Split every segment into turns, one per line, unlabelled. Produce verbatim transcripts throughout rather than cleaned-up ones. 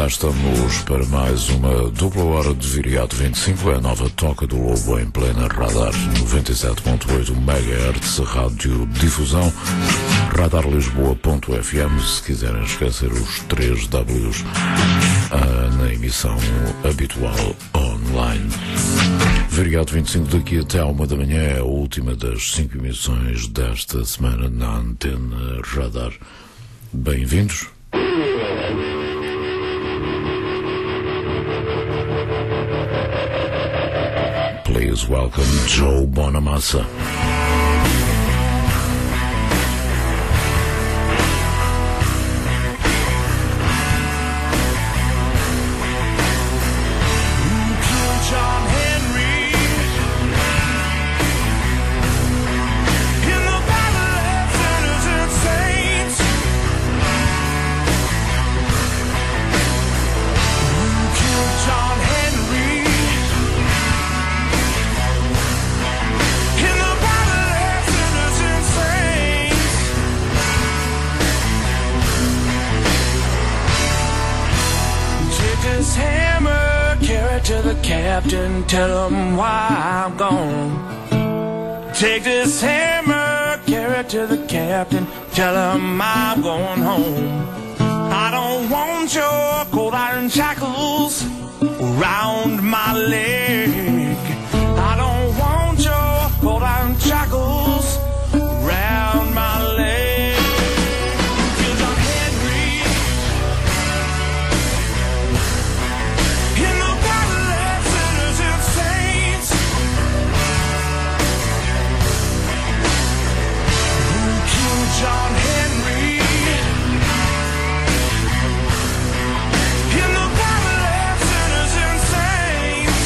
cá estamos para mais uma dupla hora de Viriato vinte e cinco, é a nova Toca do Lobo em plena Radar noventa e sete ponto oito megahertz, rádio difusão, radar lisboa ponto f m, se quiserem esquecer os três Ws, ah, na emissão habitual online. Viriato vinte e cinco daqui até à uma da manhã é a última das cinco emissões desta semana na Antena Radar. Bem-vindos. Please welcome Joe Bonamassa.
Captain, tell him why I'm gone. Take this hammer, carry it to the captain, tell him I'm going home. I don't want your cold iron shackles around my leg. I don't want your cold iron shackles around my leg. John Henry in the battle of sinners and saints.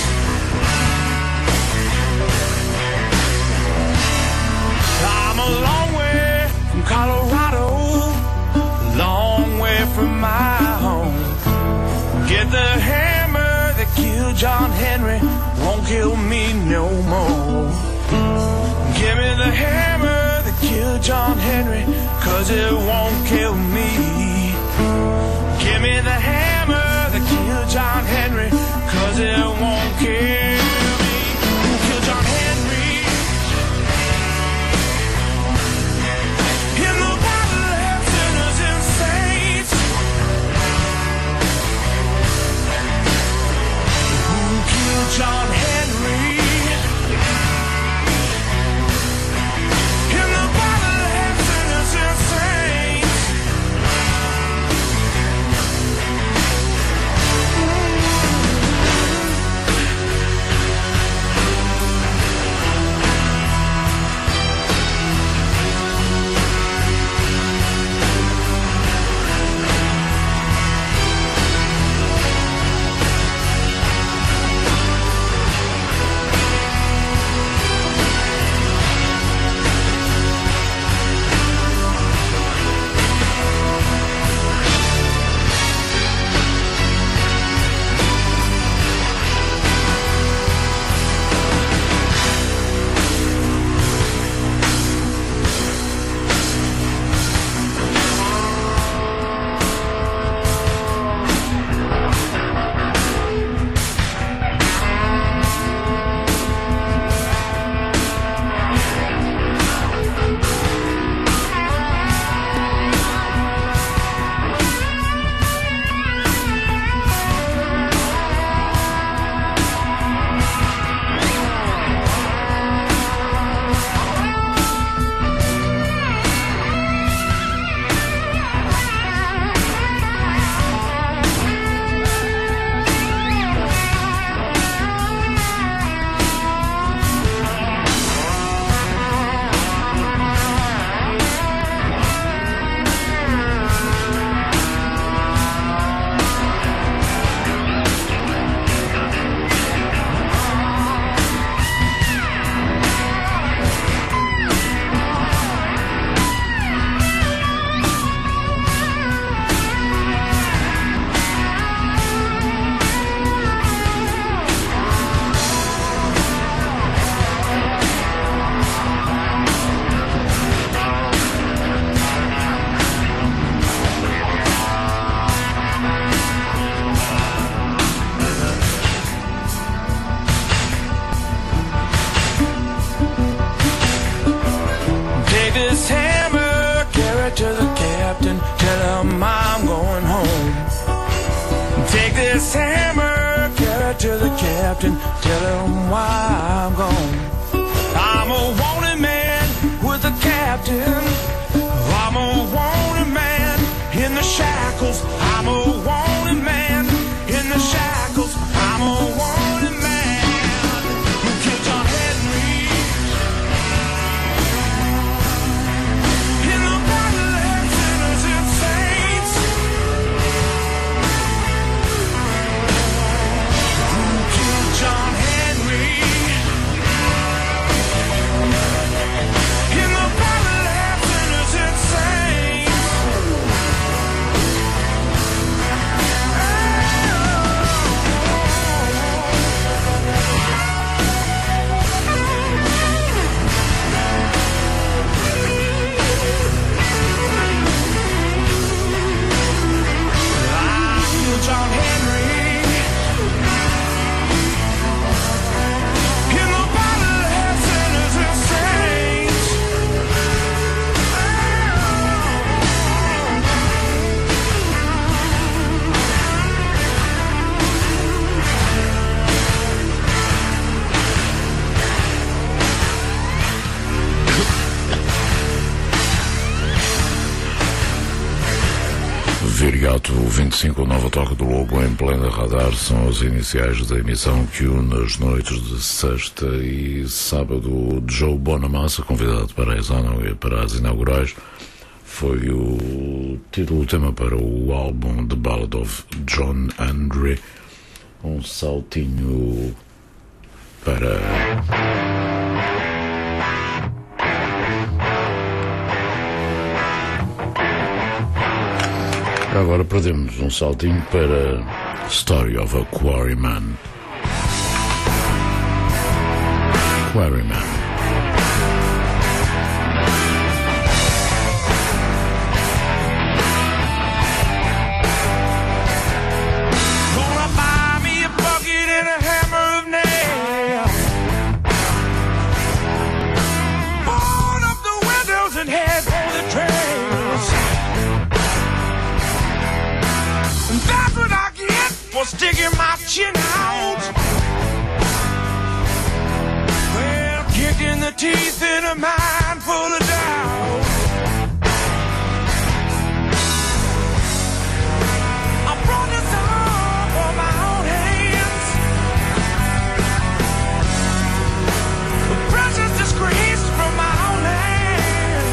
I'm a long way from Colorado, a long way from my home. Get the hammer that killed John Henry, won't kill me no more. Give me the hammer kill John Henry, cause it won't kill me. Give me the hammer that killed John Henry, cause it won't kill me. Kill John Henry in the battle of sinners and saints. Who killed John Henry? to the captain, tell him why I'm gone. I'm a wanted man with a captain. I'm a wanted man in the shackles. I'm a wanted man in the shackles. I'm a wanted man who killed John Henry in the battle of sinners and saints. Who killed John Henry in the battle of sinners and saints. John Henry in the battle of sinners and saints.
Viriato vinte e cinco, nova toca do Lobo em plena radar, são as iniciais da emissão que une as noites de sexta e sábado. Joe Bonamassa, convidado para a Exano e para as inaugurais, foi o título tema para o álbum The Ballad of John Henry. Um saltinho para... Agora perdemos um saltinho para Story of a Quarryman. Quarryman.
Gonna buy me a bucket and a hammer of nails. Board up the windows and head for the trails. And that's what I get for sticking my chin out. Well, kicking the teeth in a mind full of doubt. I brought this on for my own hands. The precious disgrace from my own hand.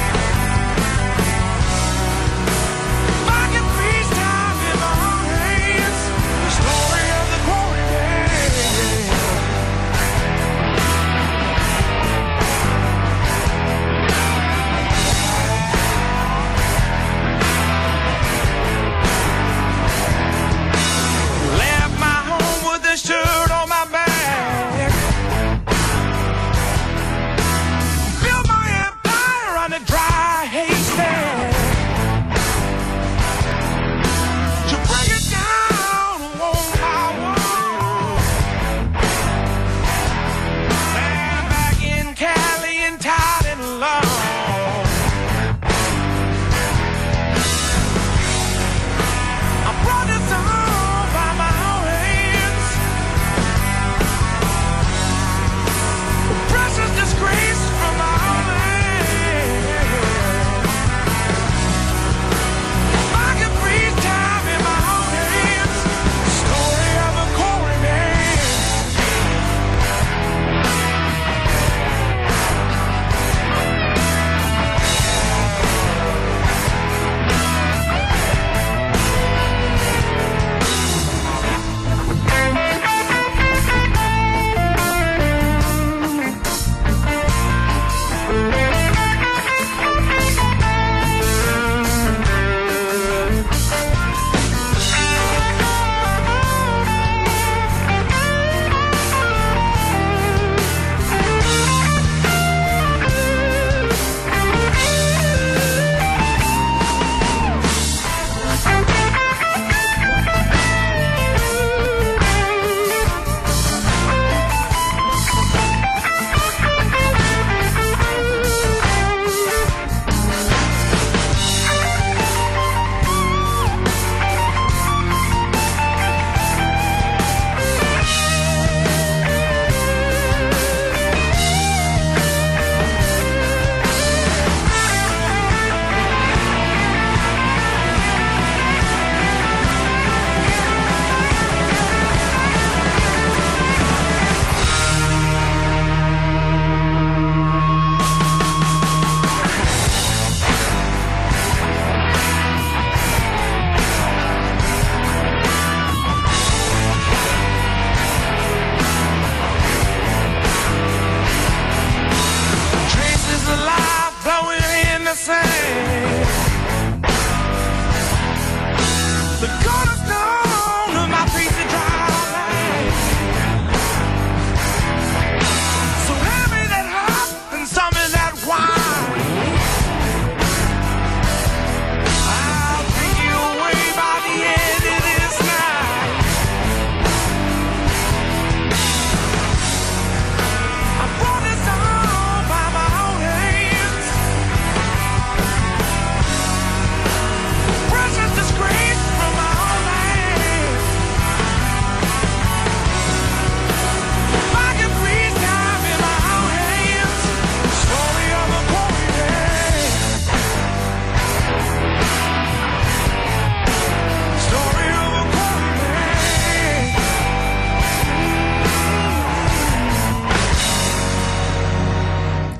If I can freeze time in my own hands, the story of the quarryman.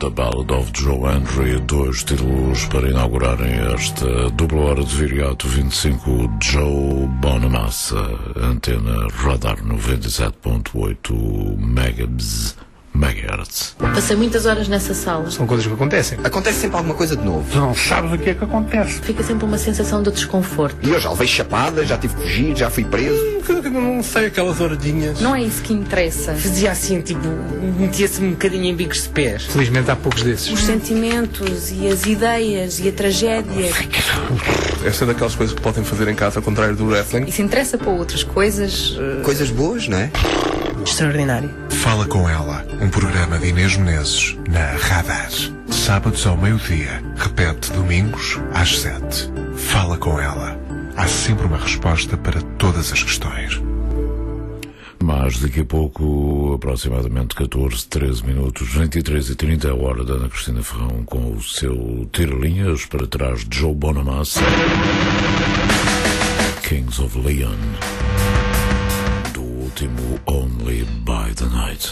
The Ballad of Joe Hendry, dois títulos para inaugurarem esta dupla hora de viriato vinte e cinco. Joe Bonamassa, Antena Radar noventa e sete ponto oito megahertz. Megahertz.
Passei muitas horas nessa sala.
São coisas que acontecem.
Acontece sempre alguma coisa de novo.
Não sabes o que é que acontece.
Fica sempre uma sensação de desconforto.
E eu já levei chapada, já tive que fugir, já fui preso.
Não sei, aquelas horadinhas.
Não é isso que interessa.
Fazia assim, tipo, metia-se um bocadinho em bicos de pés.
Felizmente há poucos desses.
Os sentimentos e as ideias e a tragédia.
Essa é daquelas coisas que podem fazer em casa, ao contrário do wrestling.
E se interessa para outras coisas... Uh...
Coisas boas, não é?
Extraordinário.
Fala com ela, um programa de Inês Menezes na Radar. Sábados ao meio-dia, repete domingos às sete. Fala com ela. Há sempre uma resposta para todas as questões.
Mas daqui a pouco, aproximadamente catorze, treze minutos, vinte e três e trinta, é a hora da Ana Cristina Ferrão com o seu tira-linhas para trás de Joe Bonamassa, Kings of Leon, do último Only by the Night.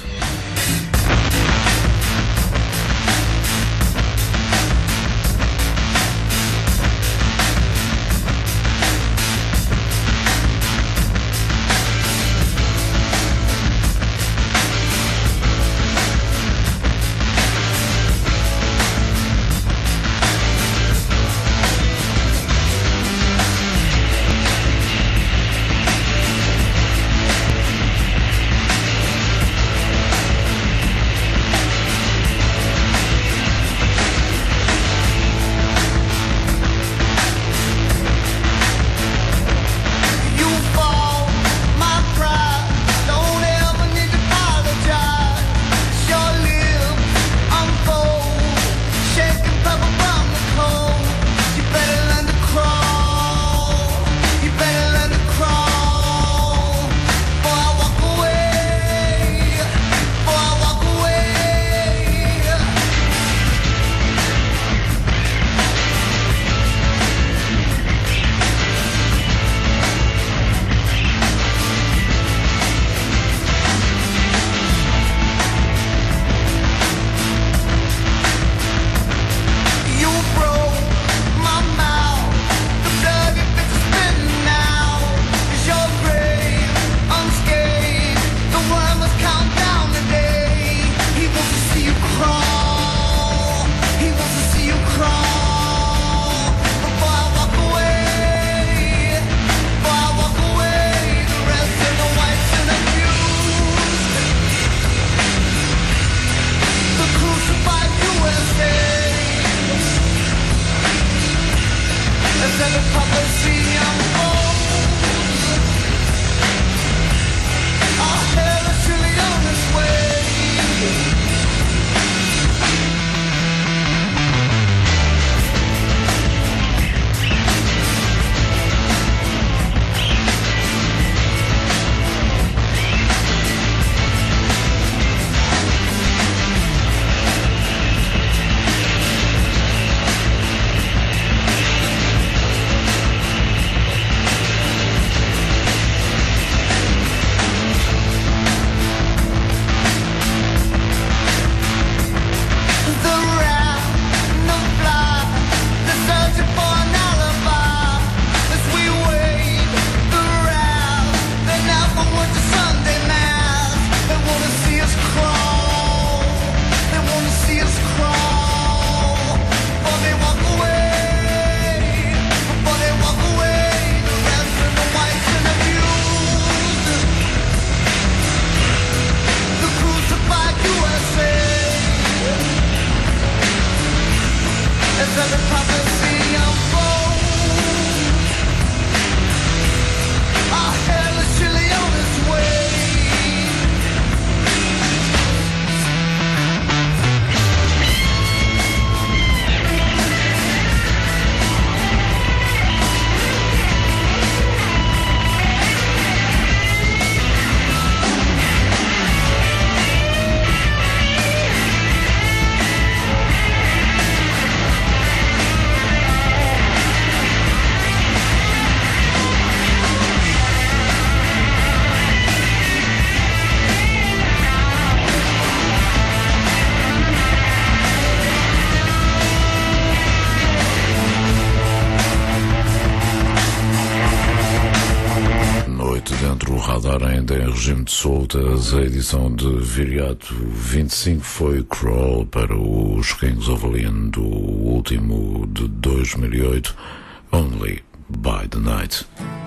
Radar ainda em regime de soltas. A edição de Viriato vinte e cinco foi Crawl para os Kings of Leon do último de dois mil e oito, Only by the Night.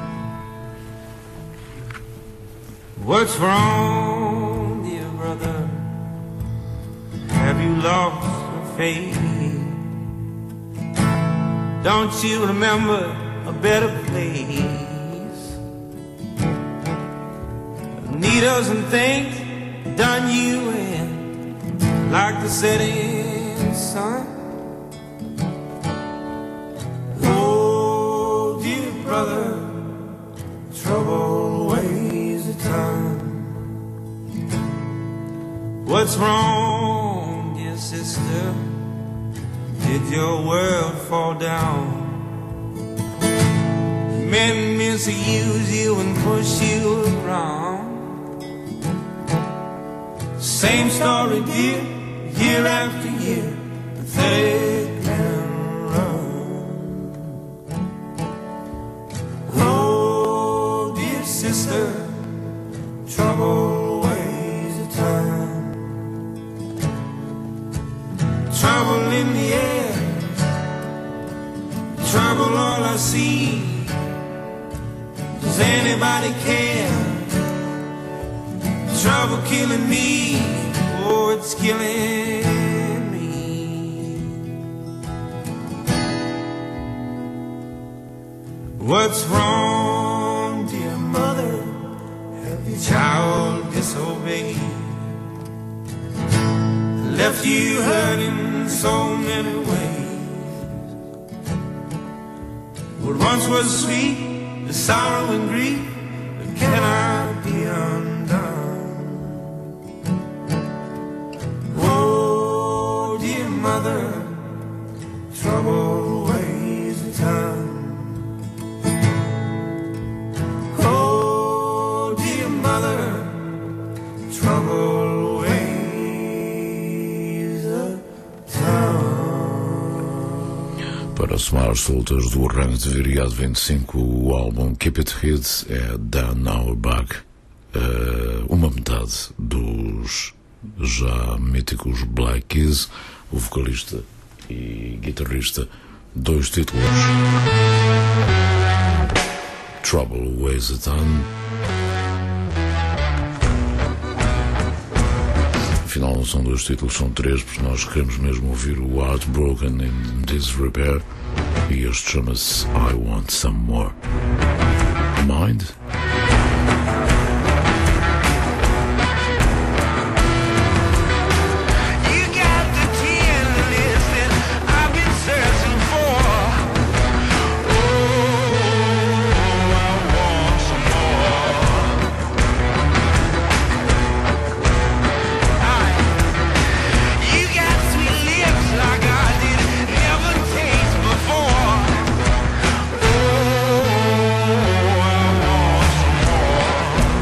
What's wrong, dear brother? Have you lost your faith? Don't you remember a better place? Needles and things done you in, like the setting sun. Oh, dear brother, trouble weighs a ton. What's wrong, dear sister? Did your world fall down? Men misuse you and push you around. Same story, dear, year after year, pathetic and run. Oh, dear sister, trouble weighs a ton. Trouble in the air, trouble all I see. Does anybody care? Trouble killing me, oh, it's killing me. What's wrong, dear mother? Have your child disobeyed? Left you hurting so many ways. What once was sweet, the sorrow and grief, that cannot be undone. Oh, dear mother, trouble weighs a ton. Oh, dear mother, trouble.
Para somar soltas do arranjo de Viriato vinte e cinco, o álbum Keep It Hid é Dan Auerbach, uh, uma metade dos já míticos Black Keys, o vocalista e guitarrista, dois títulos. Trouble Weighs a Ton. Afinal não são dois títulos, são três, porque nós queremos mesmo ouvir o Heartbroken in Disrepair, e este chama-se I Want Some More. Mind?
Oh,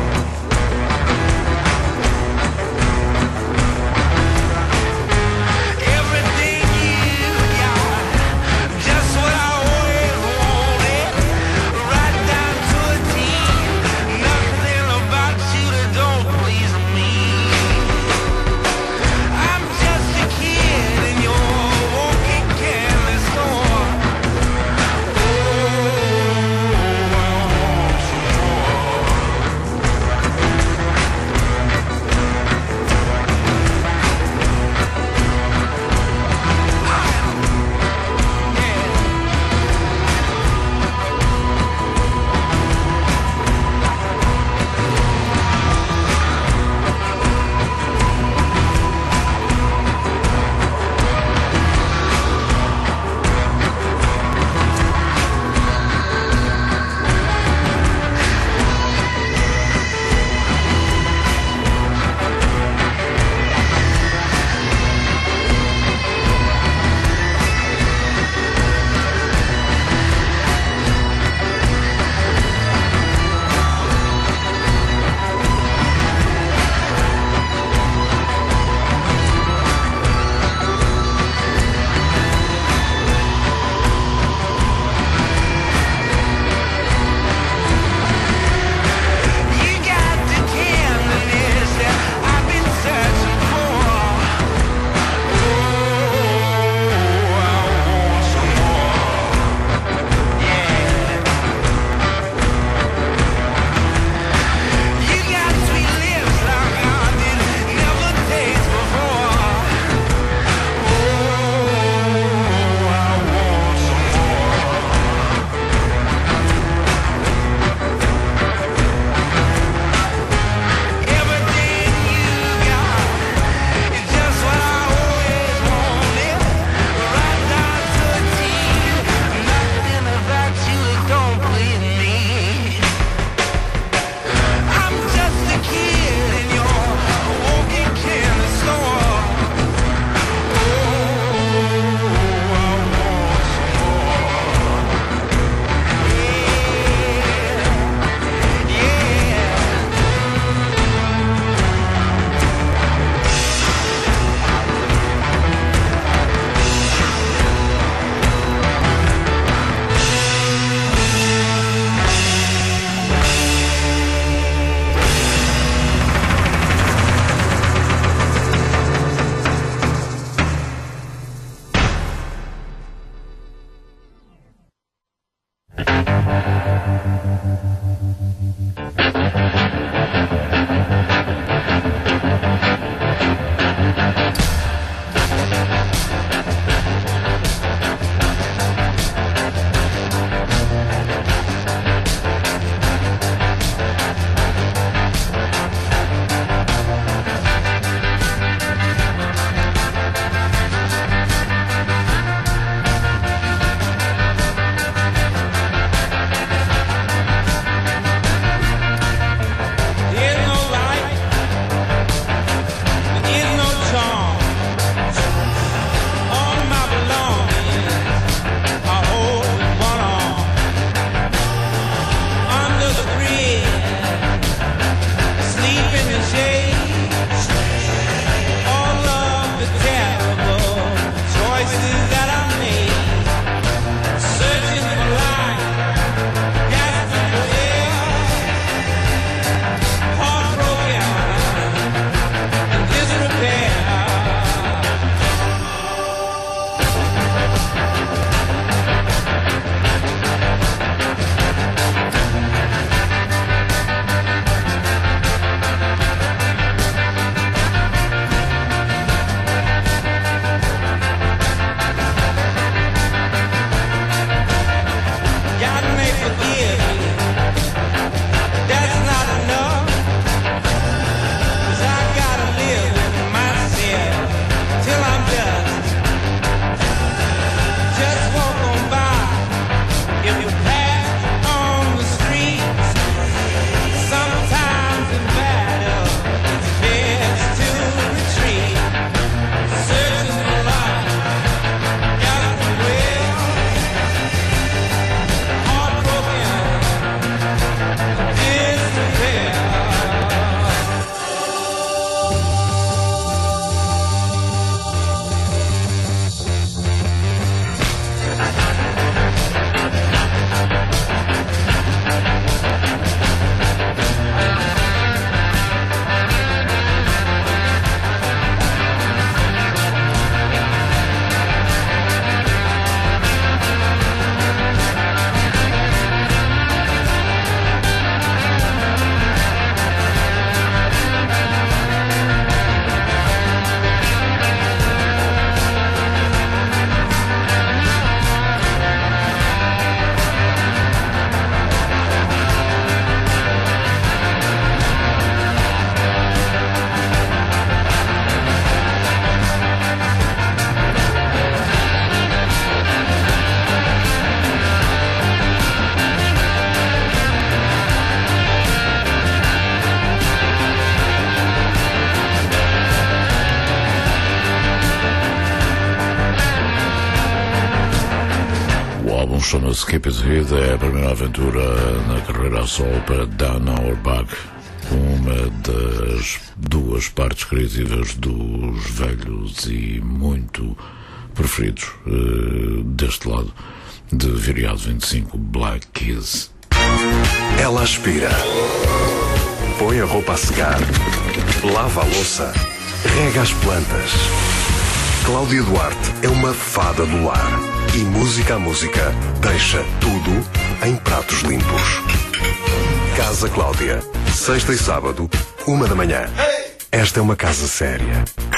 chama-se Keep It Hid, é a primeira aventura na carreira a solo para Dan Auerbach, uma das duas partes criativas dos velhos e muito preferidos uh, deste lado de Viriato vinte e cinco, Black Keys.
Ela aspira, põe a roupa a secar, lava a louça, rega as plantas. Cláudia Duarte é uma fada do lar e música a música deixa tudo em pratos limpos. Casa Cláudia, sexta e sábado, uma da manhã. Esta é uma casa séria.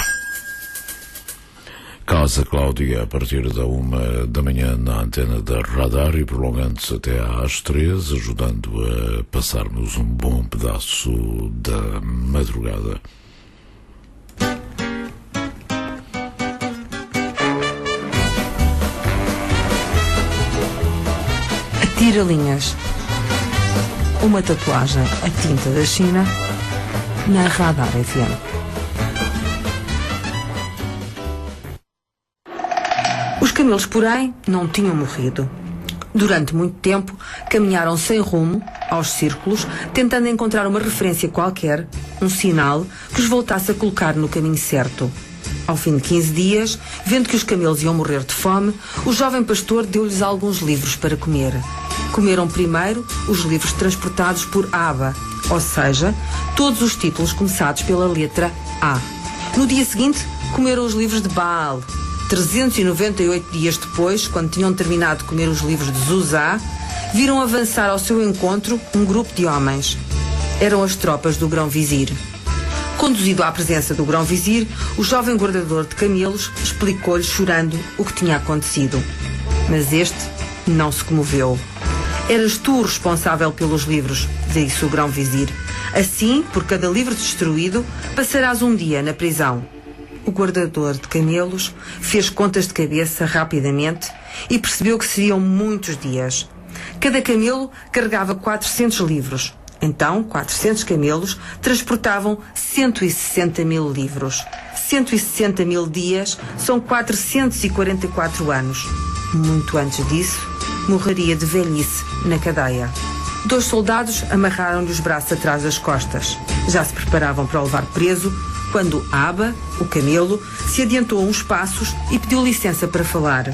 Casa Cláudia, a partir da uma da manhã na antena da Radar e prolongando-se até às três, ajudando a passarmos um bom pedaço da madrugada.
Tira-linhas. Uma tatuagem a tinta da China na Radar F M. Os camelos, porém, não tinham morrido. Durante muito tempo, caminharam sem rumo, aos círculos, tentando encontrar uma referência qualquer, um sinal que os voltasse a colocar no caminho certo. Ao fim de quinze dias, vendo que os camelos iam morrer de fome, o jovem pastor deu-lhes alguns livros para comer. Comeram primeiro os livros transportados por Abba, ou seja, todos os títulos começados pela letra A. No dia seguinte, comeram os livros de Baal. trezentos e noventa e oito dias depois, quando tinham terminado de comer os livros de Zuzá, viram avançar ao seu encontro um grupo de homens. Eram as tropas do grão-vizir. Conduzido à presença do grão-vizir, o jovem guardador de camelos explicou-lhe, chorando, o que tinha acontecido. Mas este não se comoveu. Eras tu o responsável pelos livros, disse o grão-vizir. Assim, por cada livro destruído, passarás um dia na prisão. O guardador de camelos fez contas de cabeça rapidamente e percebeu que seriam muitos dias. Cada camelo carregava quatrocentos livros. Então, quatrocentos camelos transportavam cento e sessenta mil livros. cento e sessenta mil dias são quatrocentos e quarenta e quatro anos. Muito antes disso, morreria de velhice na cadeia. Dois soldados amarraram-lhe os braços atrás das costas. Já se preparavam para o levar preso, quando Abba, o camelo, se adiantou uns passos e pediu licença para falar.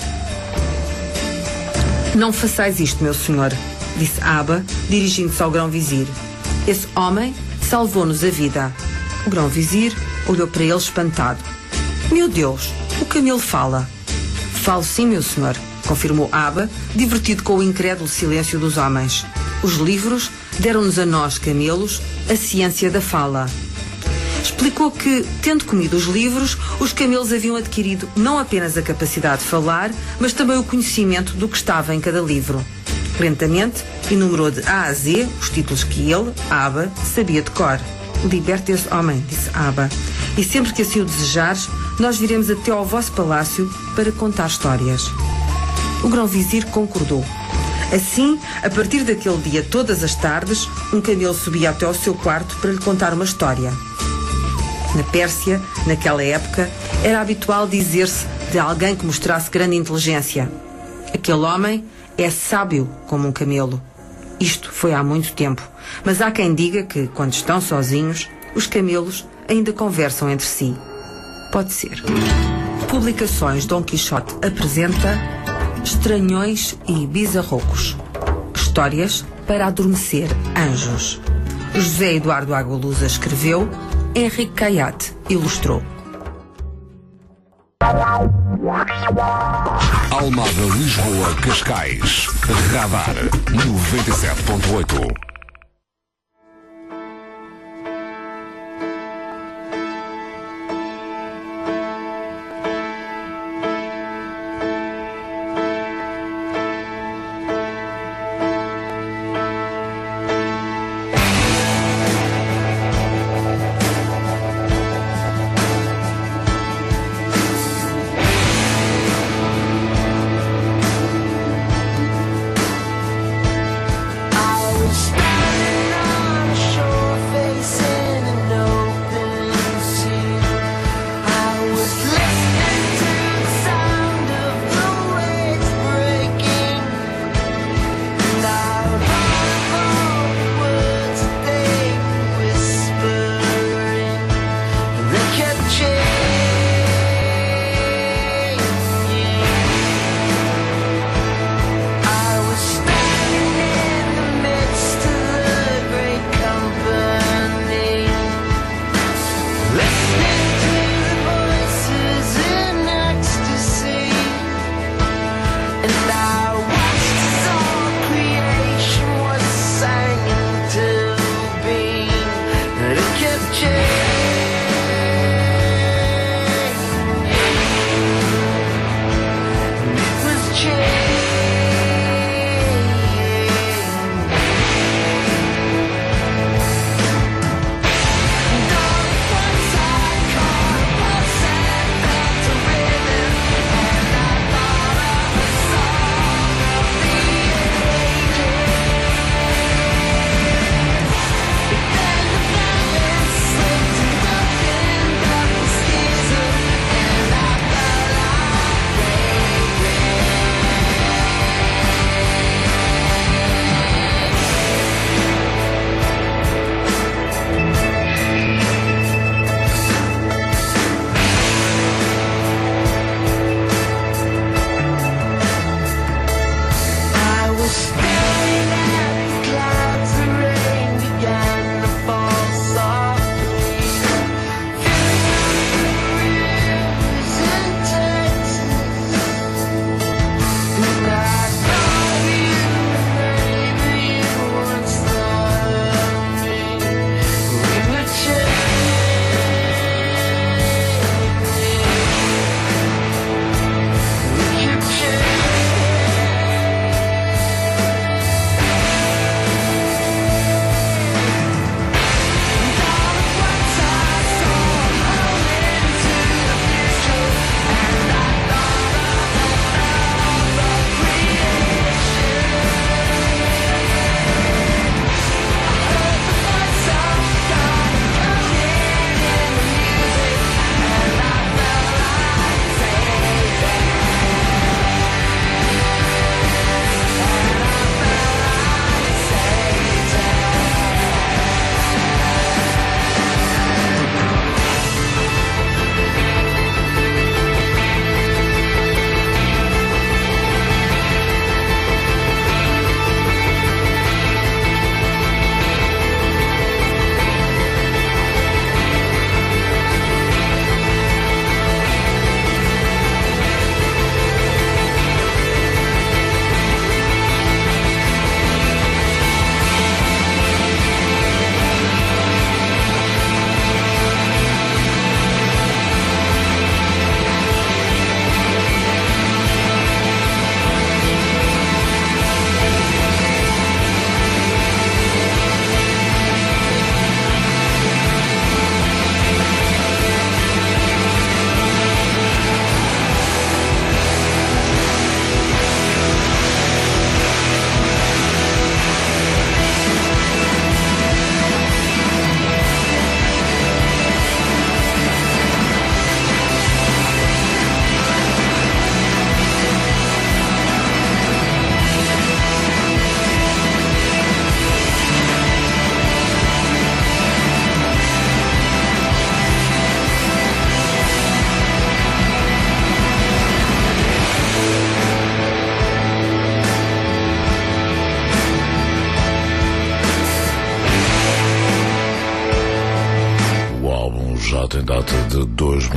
Não façais isto, meu senhor, disse Abba, dirigindo-se ao grão-vizir. Esse homem salvou-nos a vida. O grão-vizir olhou para ele espantado. Meu Deus, o camelo fala. Falo sim, meu senhor, confirmou Abba, divertido com o incrédulo silêncio dos homens. Os livros deram-nos a nós, camelos, a ciência da fala. Explicou que, tendo comido os livros, os camelos haviam adquirido não apenas a capacidade de falar, mas também o conhecimento do que estava em cada livro. Lentamente, enumerou de A a Z os títulos que ele, Abba, sabia de cor. Liberte esse homem, disse Abba, e sempre que assim o desejares, nós viremos até ao vosso palácio para contar histórias. O grão-vizir concordou. Assim, a partir daquele dia, todas as tardes, um camelo subia até ao seu quarto para lhe contar uma história. Na Pérsia, naquela época, era habitual dizer-se de alguém que mostrasse grande inteligência: aquele homem é sábio como um camelo. Isto foi há muito tempo, mas há quem diga que, quando estão sozinhos, os camelos ainda conversam entre si. Pode ser. Publicações Dom Quixote apresenta Estranhões e Bizarrocos. Histórias para adormecer anjos. José Eduardo Agualusa escreveu, Henrique Caiate ilustrou.
Almada, Lisboa, Cascais. Radar noventa e sete ponto oito.
I was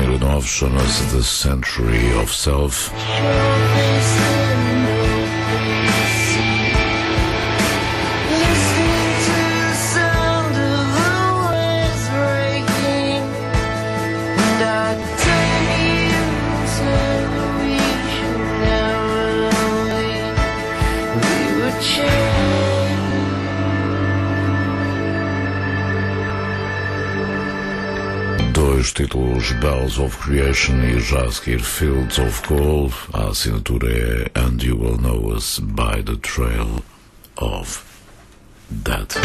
mil e nove, chama-se The Century of Self. Dois títulos, Bells of Creation e já a seguir Fields of Gold. A assinatura é And You Will Know Us by the Trail of Death.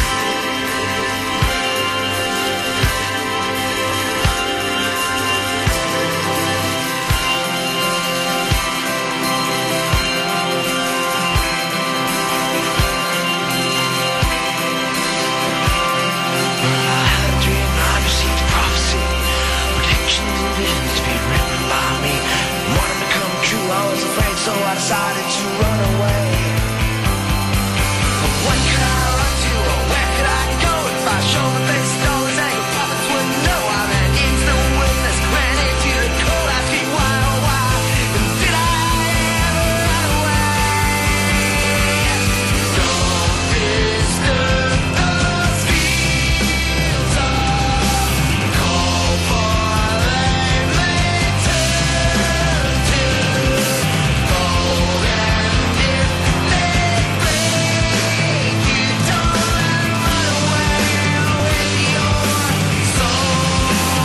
So I decided to run away. But what could I run to, or where could I go if I showed my face at all his anger? Prophets wouldn't know. I ran into the wilderness, ran into the cold, asking why, oh why, and did I ever run away? Don't disturb those fields of cold, for they may turn to gold, and if they break, you don't run away with your soul.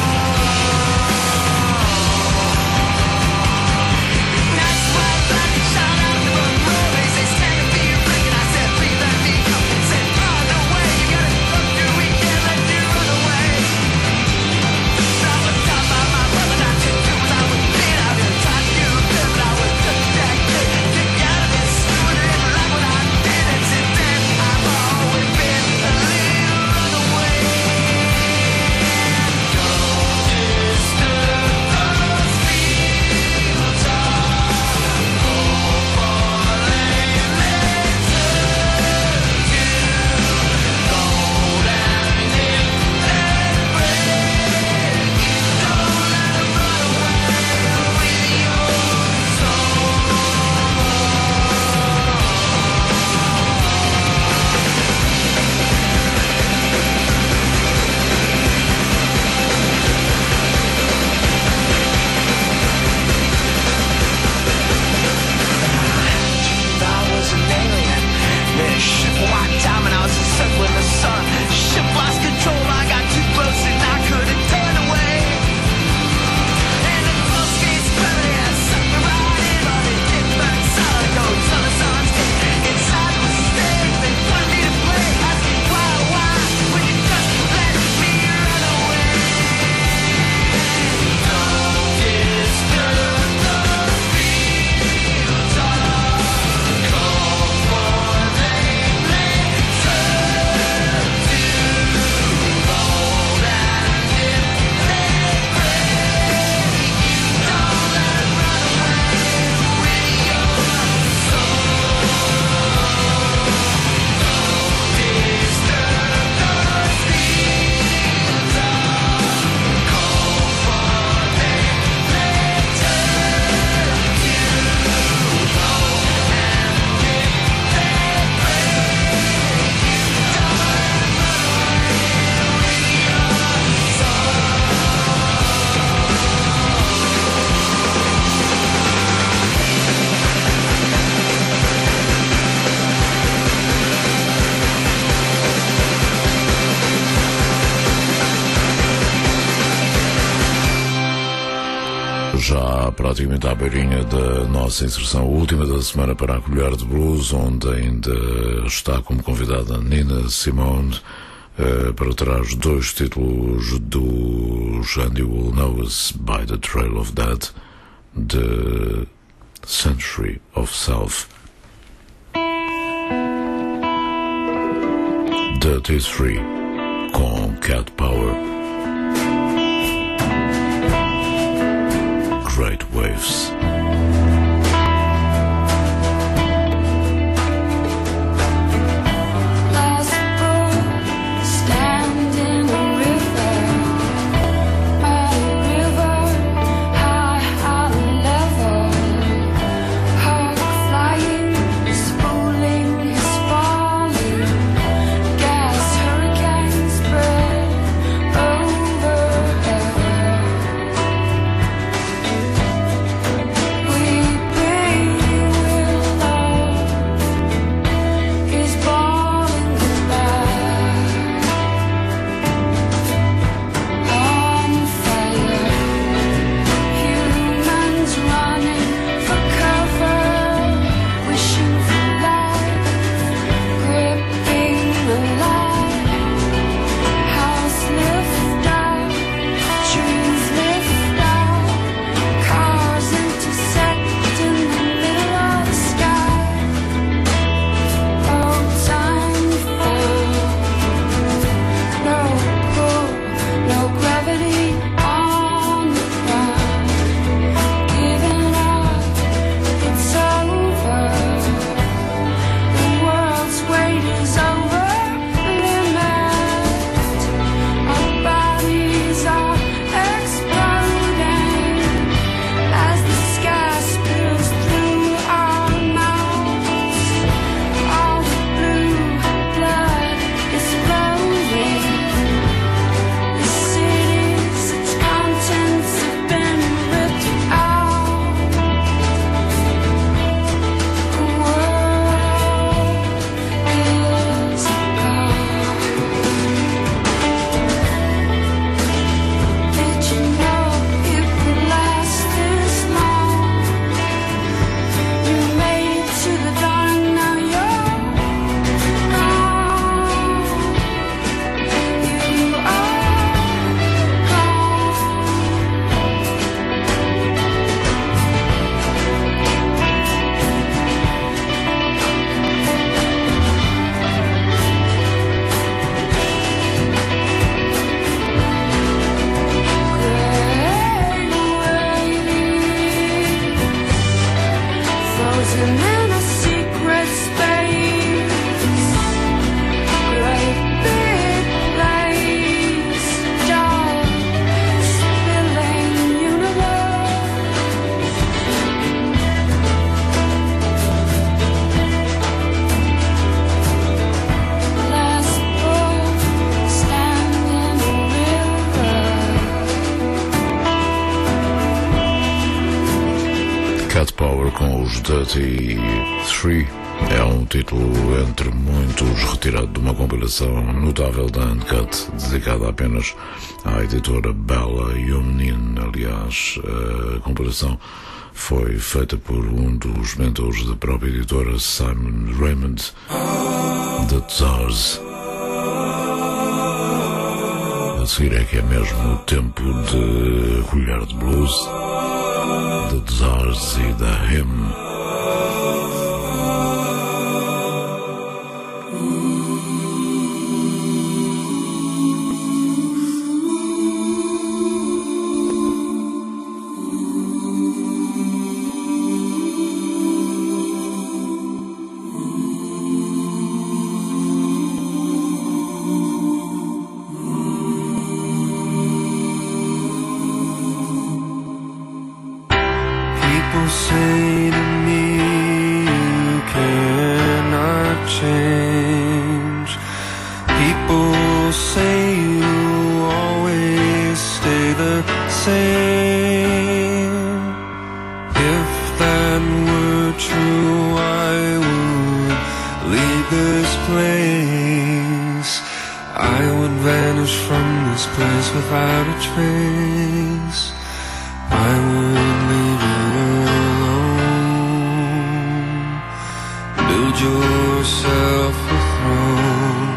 That's why I shot out the movies. They stand up here breaking. I said, please let me go. Said, oh, no way, you gotta look through. We can't let you run away. I was taught by my brother not to do as I was bid. I've been taught to do good, but I was just that good. You gotta be stupid and like what I did. And since then, I've always been a little runaway. Don't disturb those fields of gold, for they may turn to gold, and if they break, you don't let them run away with your soul. I was an alien. The ship wiped out and I was encircling the sun. Ship lost control, I got too close and I couldn't turn away. And the close gates gravity had sucked me right in, but it didn't burn solid gold till the sun's hit. Inside was stage, they wanted me to play. Asking why, why, when you just let me run away. Don't disturb those fields of gold, for they may turn to gold, and if they break, you don't let them run away with your soul. Don't disturb those fields of gold, for they may turn to gold, and if they break, you don't let them run away with your soul.
Já praticamente à beirinha da nossa inserção última da semana para a Colher de Blues, onde ainda está como convidada Nina Simone, eh, para trás dois títulos dos And You Will Know Us by the Trail of Death, The Century of Self. Dirty Three, com Cat Power. Great Waves.
Stand in the river, by the river.
Cat Power com os Dirty Three. É um título entre muitos retirado de uma compilação notável da Uncut, dedicada apenas à editora Bella e o Menino. Aliás, a compilação foi feita por um dos mentores da própria editora, Simon Raymond, The Tsars. A seguir é que é mesmo o tempo de colher de blues, The Tsars e da Hymn.
Say to me, you cannot change. People say you always stay the same. If that were true, I would leave this place. I would vanish from this place without a trace. I would leave you alone. Build yourself a throne.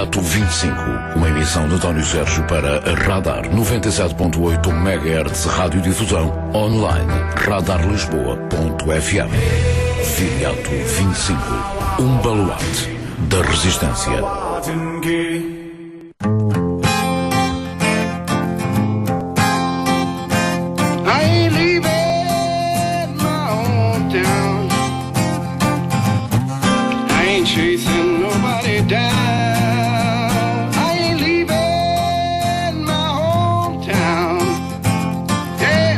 Viriato vinte e cinco, uma emissão de António Sérgio para a Radar noventa e sete ponto oito megahertz Radiodifusão online radar lisboa ponto f m. Viriato vinte e cinco, um baluarte da resistência.
Chasing nobody down. I ain't leaving my hometown. Yeah.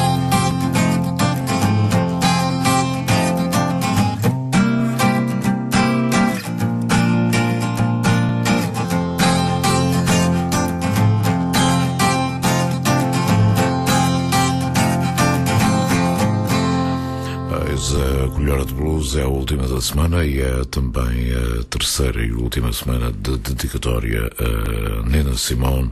A Colher de Blues é a última da semana e é também a terceira e última semana de dedicatória a Nina Simone.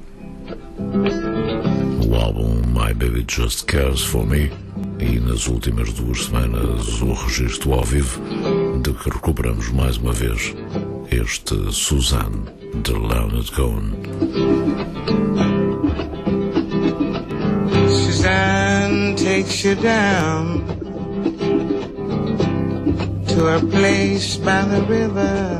O álbum My Baby Just Cares For Me, e nas últimas duas semanas o registro ao vivo, de que recuperamos mais uma vez este Suzanne de Leonard Cohen.
Suzanne takes you down to a place by the river.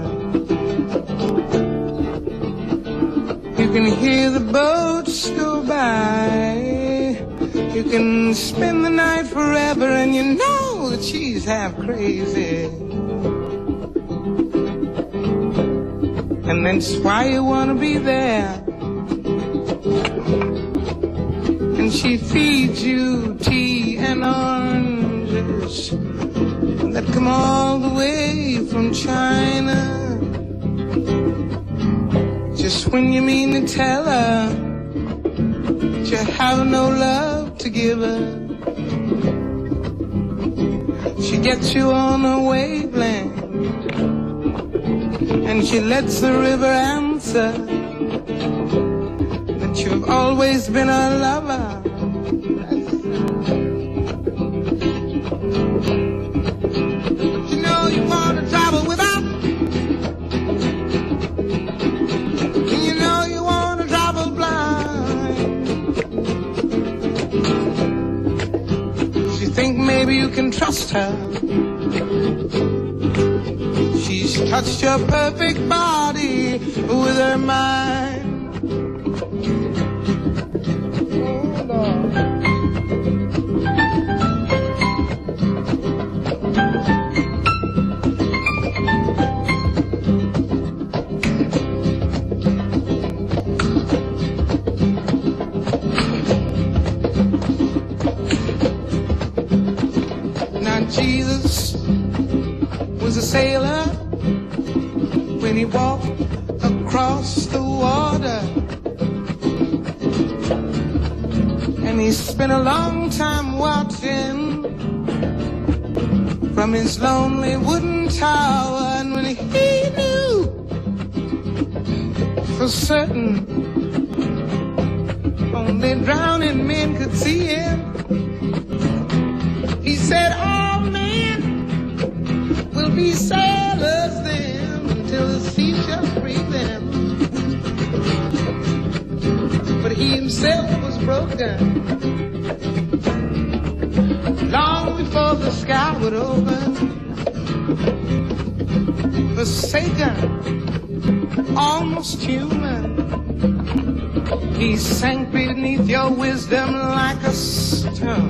You can hear the boats go by. You can spend the night forever, and you know that she's half crazy. And that's why you want to be there. And she feeds you tea and oranges that come all the way from China. Just when you mean to tell her that you have no love to give her, she gets you on a wavelength, and she lets the river answer that you've always been a lover. You can trust her. She's touched your perfect body with her mind. Oh, Lord. Jesus was a sailor when he walked across the water, and he spent a long time watching from his lonely wooden tower. And when he knew for certain only drowning men could see him, he said, all men will be sailors then until the sea shall free them. But he himself was broken long before the sky would open. Forsaken, almost human, he sank beneath your wisdom like a stone.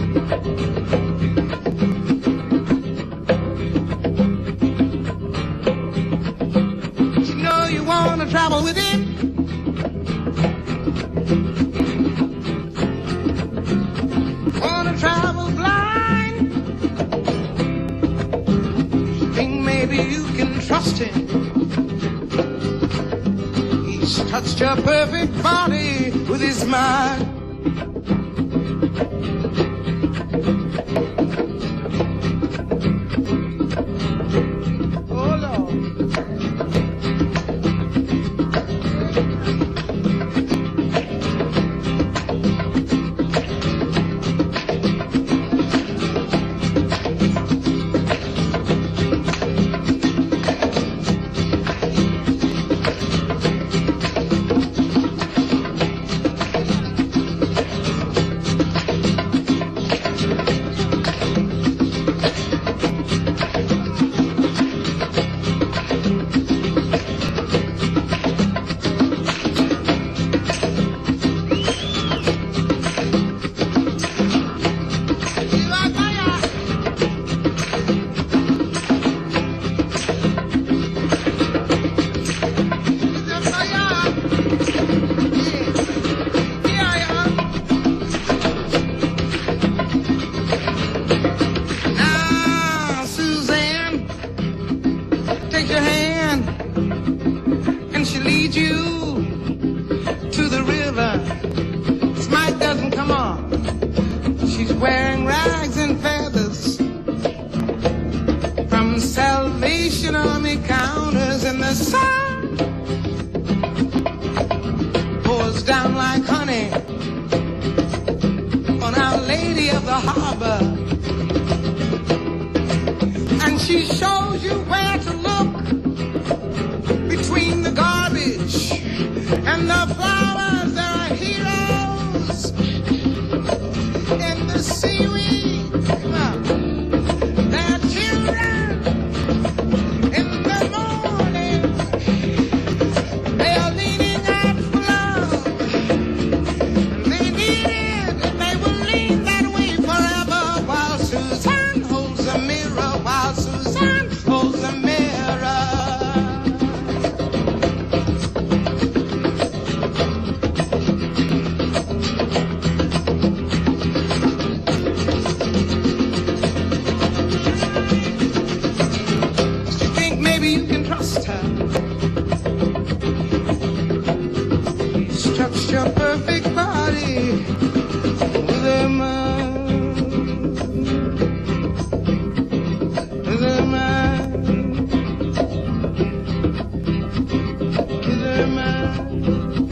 Wanna travel with it? Wanna travel blind? Think maybe you can trust him. He's touched your perfect body with his mind. Oh Lord.
of the harbor, and she shows you where to look between the garbage and the flowers. There are heroes in the seaweed. There are children in the morning. They are leaning out for love. They need it, and they will lean that way forever. While Suzanne holds a mirror, while Suzanne holds a mirror. Your perfect body with a mind, with a mind, with a mind.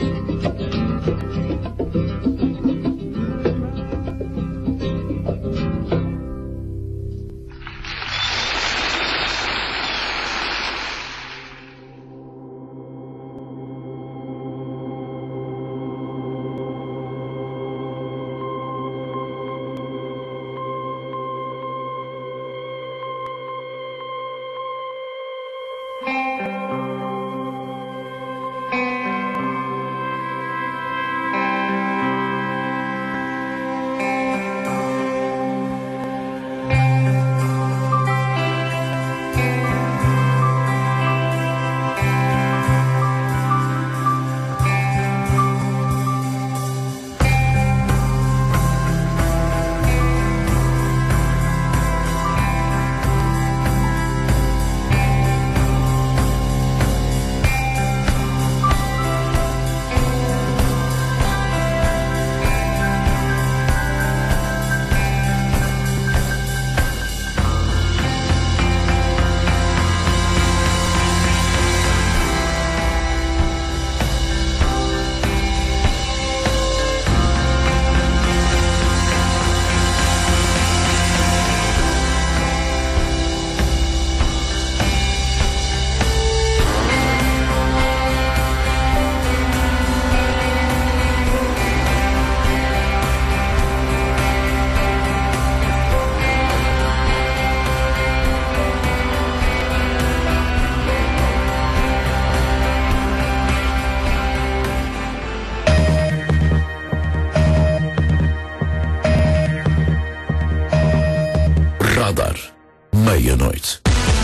Radar, meia-noite.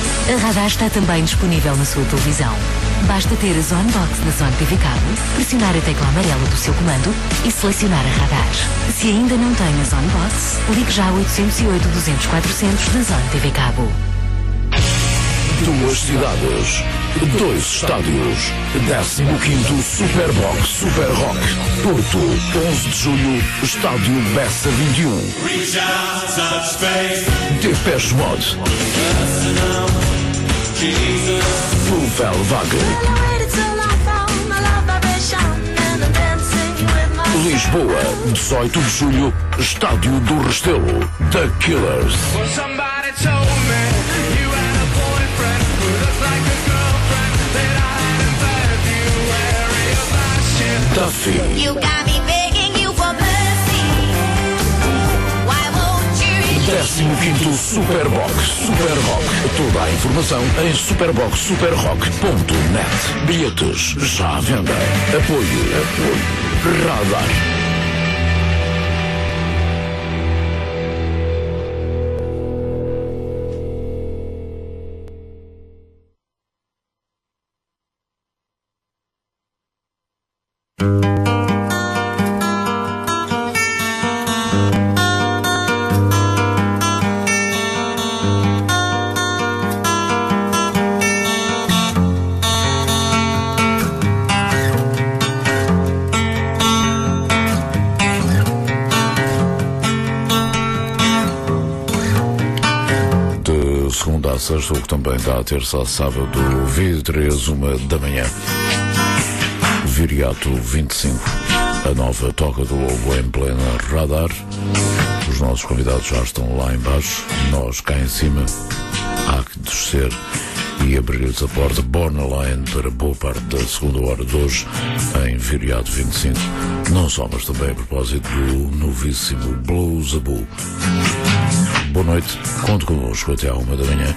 A Radar está também disponível na sua televisão. Basta ter a Zonebox na Zone T V Cabo, pressionar a tecla amarela do seu comando e selecionar a Radar. Se ainda não tem a Zonebox, ligue já oito zero oito, duzentos, quatrocentos da Zone T V Cabo.
Duas cidades, dois estádios, décimo quinto Superbox Super Rock, Porto, onze de julho, Estádio Bessa vinte e um. Depeche Mode, Velvagen, Lisboa, dezoito de julho, Estádio do Restelo, The Killers. Duffy.
You got me begging you for mercy. Why won't you?
décimo quinto Superbox Super Rock. Toda a informação em superbox super rock ponto net. Bilhetes já à venda. Apoio. Apoio. Radar. Sexta, o que também dá a terça a sábado, vinte e três, uma da manhã. Viriato vinte e cinco, a nova Toca do Lobo em plena Radar. Os nossos convidados já estão lá embaixo, nós cá em cima. Há que descer e abrir-lhes a porta. Borderline para boa parte da segunda hora de hoje, em Viriato vinte e cinco. Não só, mas também a propósito do novíssimo Blues Abu. Boa noite, conto convosco até à uma da manhã.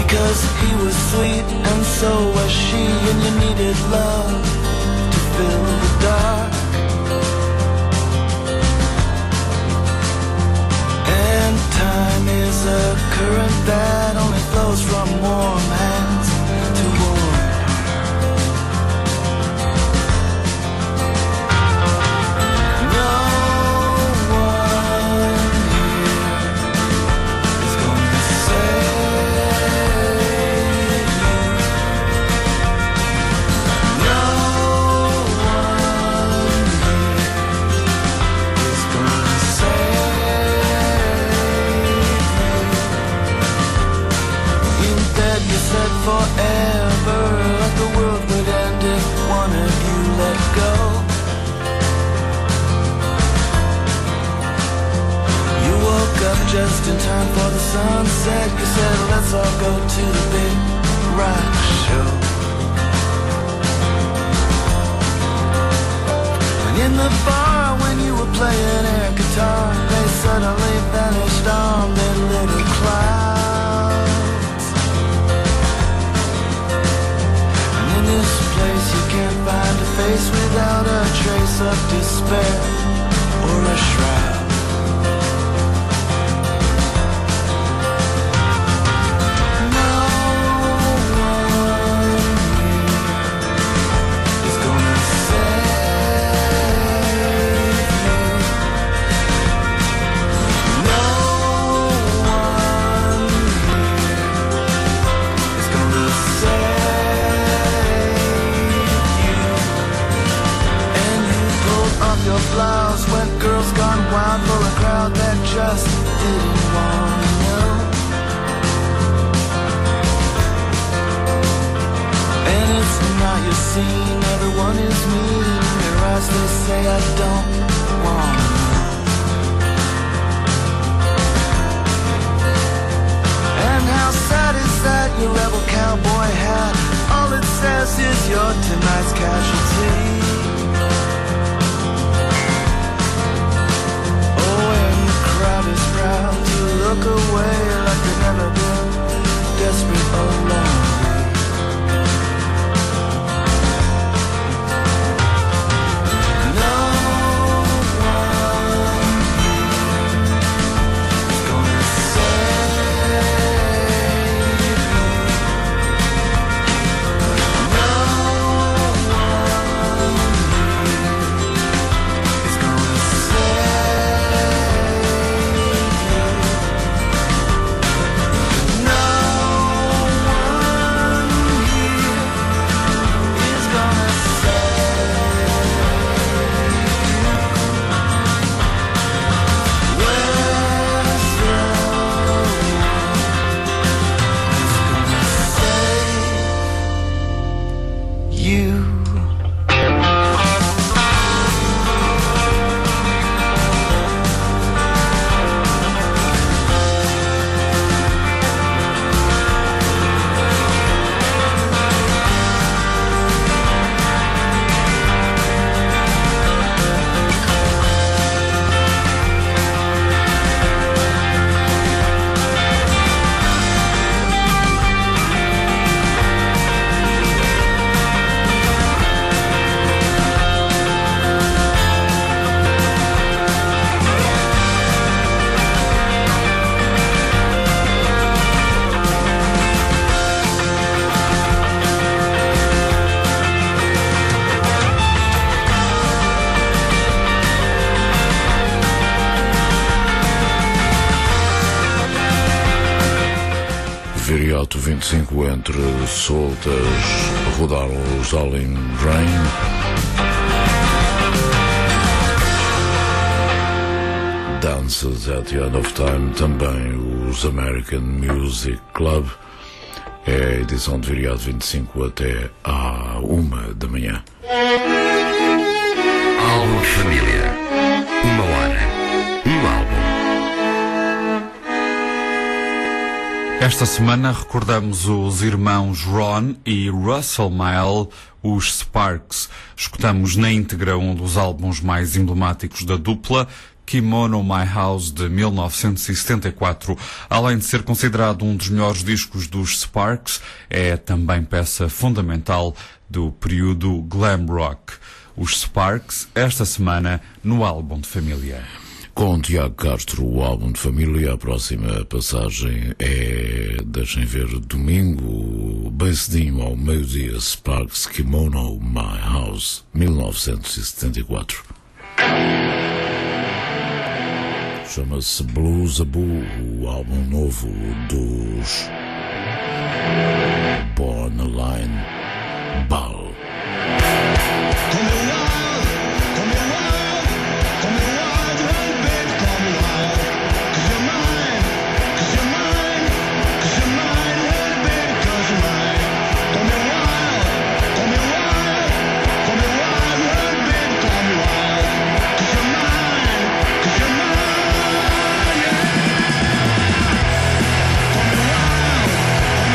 Because he was sweet and so was she, and you needed love to fill the dark. And time is a current that only flows from warm hands to warm forever, like the world would end if one of you let go. You woke up just in time for the sunset. You said, let's all go to the big rock show. And in the bar when you were playing air guitar, they suddenly vanished on their little clouds. This place you can't find a face without a trace of despair or a shroud. No one here is gonna save you. No one here is gonna save. Your blouse went girls gone wild for a crowd that just didn't want to know. And it's not your scene, everyone is mean. Their eyes they say I don't want to know. And how sad is that your rebel cowboy hat? All it says is you're tonight's casualty. Is proud to look away like they've never been desperate or lonely. No one is gonna save you. No one is gonna save.
Viriato vinte e cinco entre soltas, rodaram os All in Rain. Dances at the End of Time, também os American Music Club. É a edição de Viriato vinte e cinco até à uma da manhã.
Álbum de família. Uma hora. Um álbum.
Esta semana recordamos os irmãos Ron e Russell Mile, os Sparks. Escutamos na íntegra um dos álbuns mais emblemáticos da dupla, Kimono My House, de mil novecentos e setenta e quatro. Além de ser considerado um dos melhores discos dos Sparks, é também peça fundamental do período glam rock. Os Sparks, esta semana, no álbum de família.
Com Tiago Castro, o álbum de família, a próxima passagem é, deixem ver, domingo, bem cedinho ao meio-dia, Sparks, Kimono My House, mil novecentos e setenta e quatro. Chama-se Blues Abu, o álbum novo dos Borderline Ball.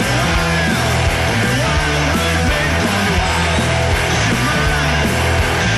Come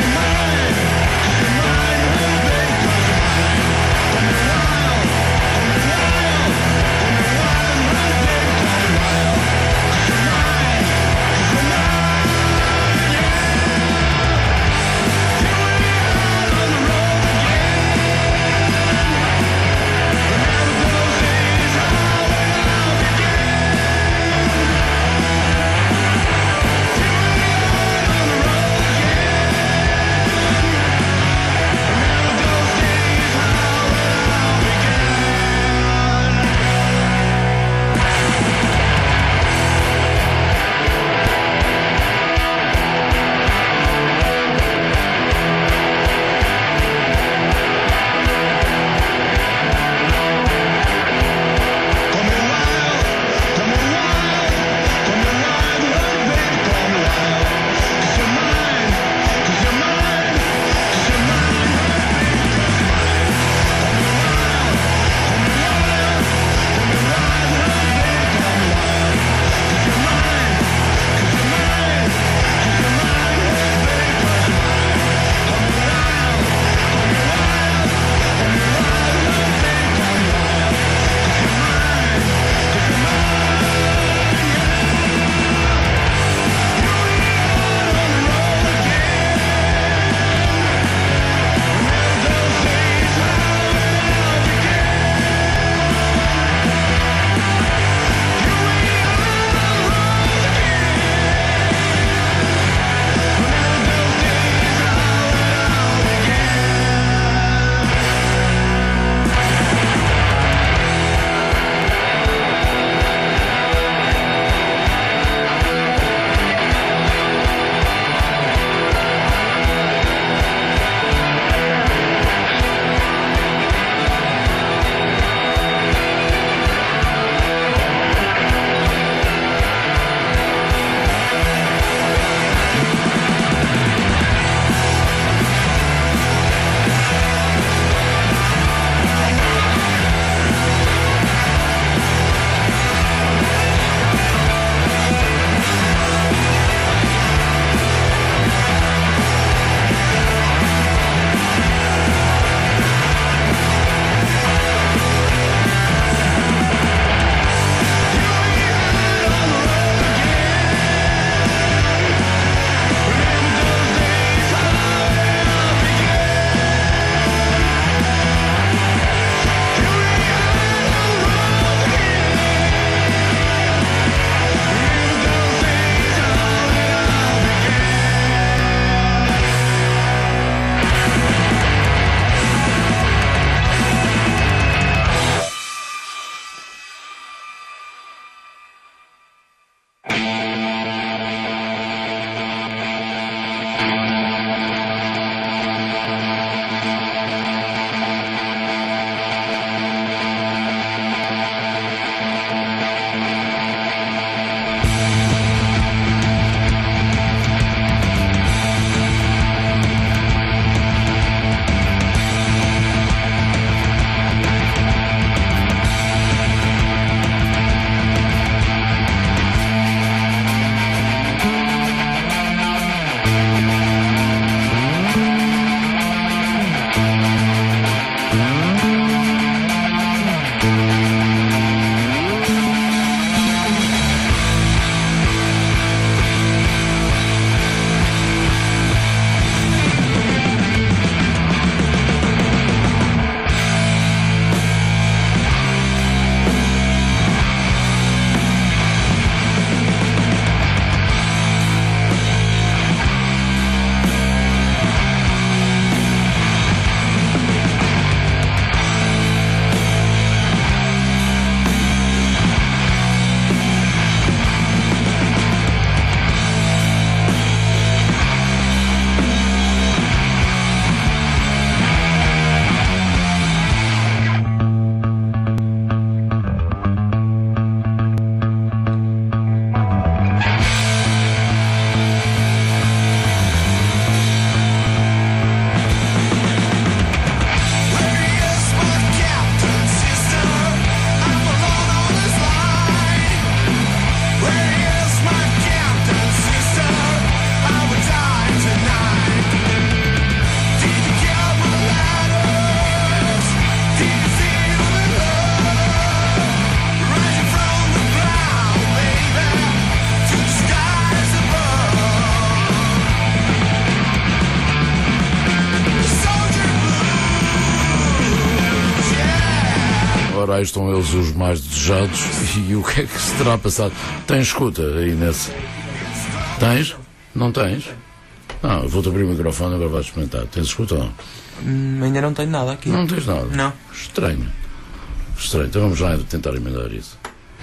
ora, aí estão eles os mais desejados. E o que é que se terá passado? Tens escuta aí nesse? Tens? Não tens? Não, eu vou-te abrir o microfone, agora vais experimentar. Tens escuta ou não?
Hum, ainda não tenho nada aqui.
Não tens nada?
Não.
Estranho. Estranho. Então vamos lá tentar emendar isso.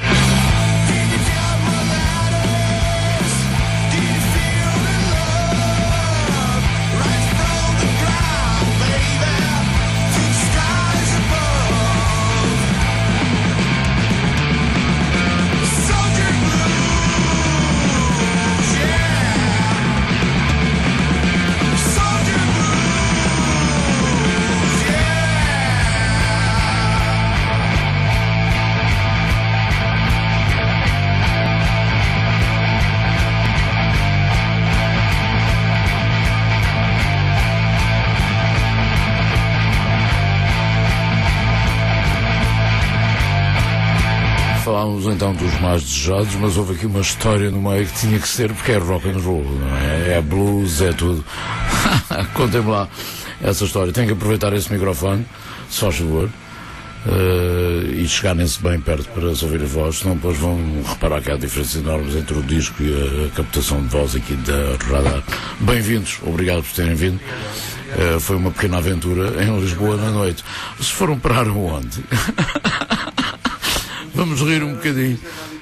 Falámos então dos mais desejados, mas houve aqui uma história no meio que tinha que ser, porque é rock and roll, não é? É blues, é tudo. Contem-me lá essa história. Tenho que aproveitar esse microfone, se faz favor, uh, e chegarem-se bem perto para se ouvir a voz, senão depois vão reparar que há diferenças enormes entre o disco e a captação de voz aqui da Radar. Bem-vindos, obrigado por terem vindo. Uh, foi uma pequena aventura em Lisboa na noite. Se foram parar onde? Vamos rir um bocadinho.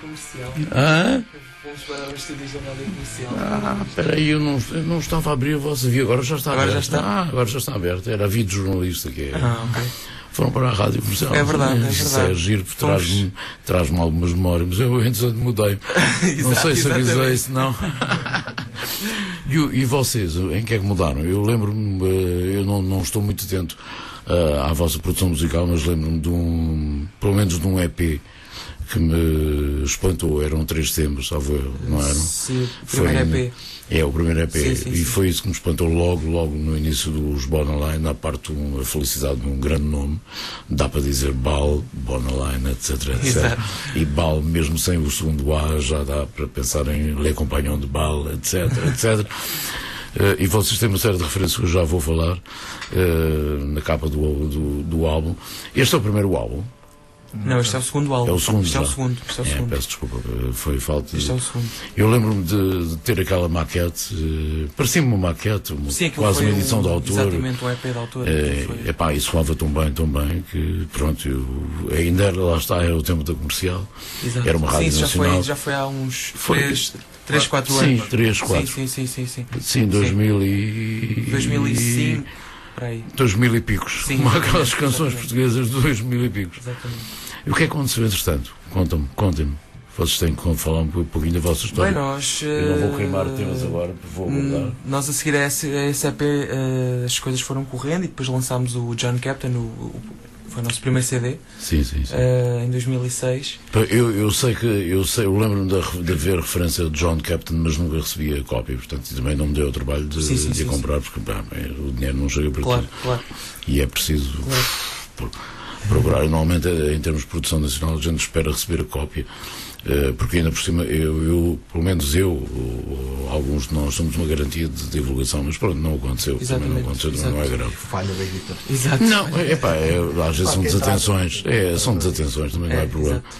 Ah?
Vamos para os estúdios da Rádio Comercial.
Ah, espera aí, eu não, eu não estava a abrir a vossa via. Agora já está
agora
aberta.
Já está?
Ah, agora já está aberta. Era a vida de jornalista que é.
Ah, ok.
Foram para a Rádio Comercial.
É verdade, é
Isso
verdade.
é giro, porque traz-me traz algumas memórias. Mas eu, entretanto, mudei. Não sei se avisei, se não. E, e vocês, em que é que mudaram? Eu lembro-me, eu não, não estou muito atento uh, à vossa produção musical, mas lembro-me de um, pelo menos de um E P que me espantou. Eram três temas, salvo eu, não eram?
Sim, o primeiro
foi,
E P.
É, o primeiro E P.
Sim, sim,
e
sim.
foi isso que me espantou logo, logo no início dos Borderline, à parte um, a felicidade de um grande nome. Dá para dizer Bal, Borderline, etc, etcétera.
Exato.
E Bal, mesmo sem o segundo A, já dá para pensar em Le Compagnon de Bal, etc, etcétera. Uh, e vocês têm uma série de referências que eu já vou falar uh, na capa do, do, do álbum. Este é o primeiro álbum.
Não, este é o segundo álbum.
É o segundo.
Este é o
já.
segundo. Este é o
É,
segundo.
peço desculpa, foi falta.
Este é o segundo.
Eu lembro-me de, de ter aquela maquete, uh, parecia-me uma maquete, uma,
Sim, aquilo
quase
foi
uma edição
um,
de autor.
Exatamente, um E P de autor.
É,
foi...
epá, e soava tão bem, tão bem, que pronto, eu, ainda era, lá está, era o tempo da comercial.
Exato.
Era uma rádio
sim, isso
nacional.
Já foi, já foi há uns
Foi-
três, quatro
Sim,
anos.
três, quatro.
Sim, sim, sim, sim. Sim,
Sim, dois mil e...
dois mil e cinco, por aí.
dois mil e picos.
Sim,
Como
exatamente,
aquelas canções
exatamente.
portuguesas de dois mil e picos.
Exatamente.
E o que é que aconteceu entretanto? Contam-me, contem-me. Vocês têm que falar um pouquinho da vossa história.
Bem, nós...
Eu não vou
eh,
queimar temas agora, vou aguardar.
hum, Nós a seguir a esse, a esse E P eh, as coisas foram correndo e depois lançámos o John Captain, o, o, foi o nosso primeiro C D.
Sim, sim, sim.
eh, em dois mil e seis.
Eu, eu sei que, eu sei, eu lembro-me de, de ver referência de John Captain, mas nunca recebi a cópia, portanto também não me deu o trabalho de,
Sim, sim,
de
sim,
a comprar, porque pá, o dinheiro não chega para
Claro,
tudo.
claro.
E é preciso
Claro.
pro- procurar. E, normalmente, em termos de produção nacional, a gente espera receber a cópia, eh, porque ainda por cima, eu, eu pelo menos eu, ou, ou alguns de nós, somos uma garantia de divulgação, mas pronto, não aconteceu. Também não
Exatamente,
aconteceu, também não é grave.
Falha da editora.
Exato.
Não, é pá, é, às vezes são
Qualquer
desatenções. É, são desatenções, também não é
É,
problema.
exato.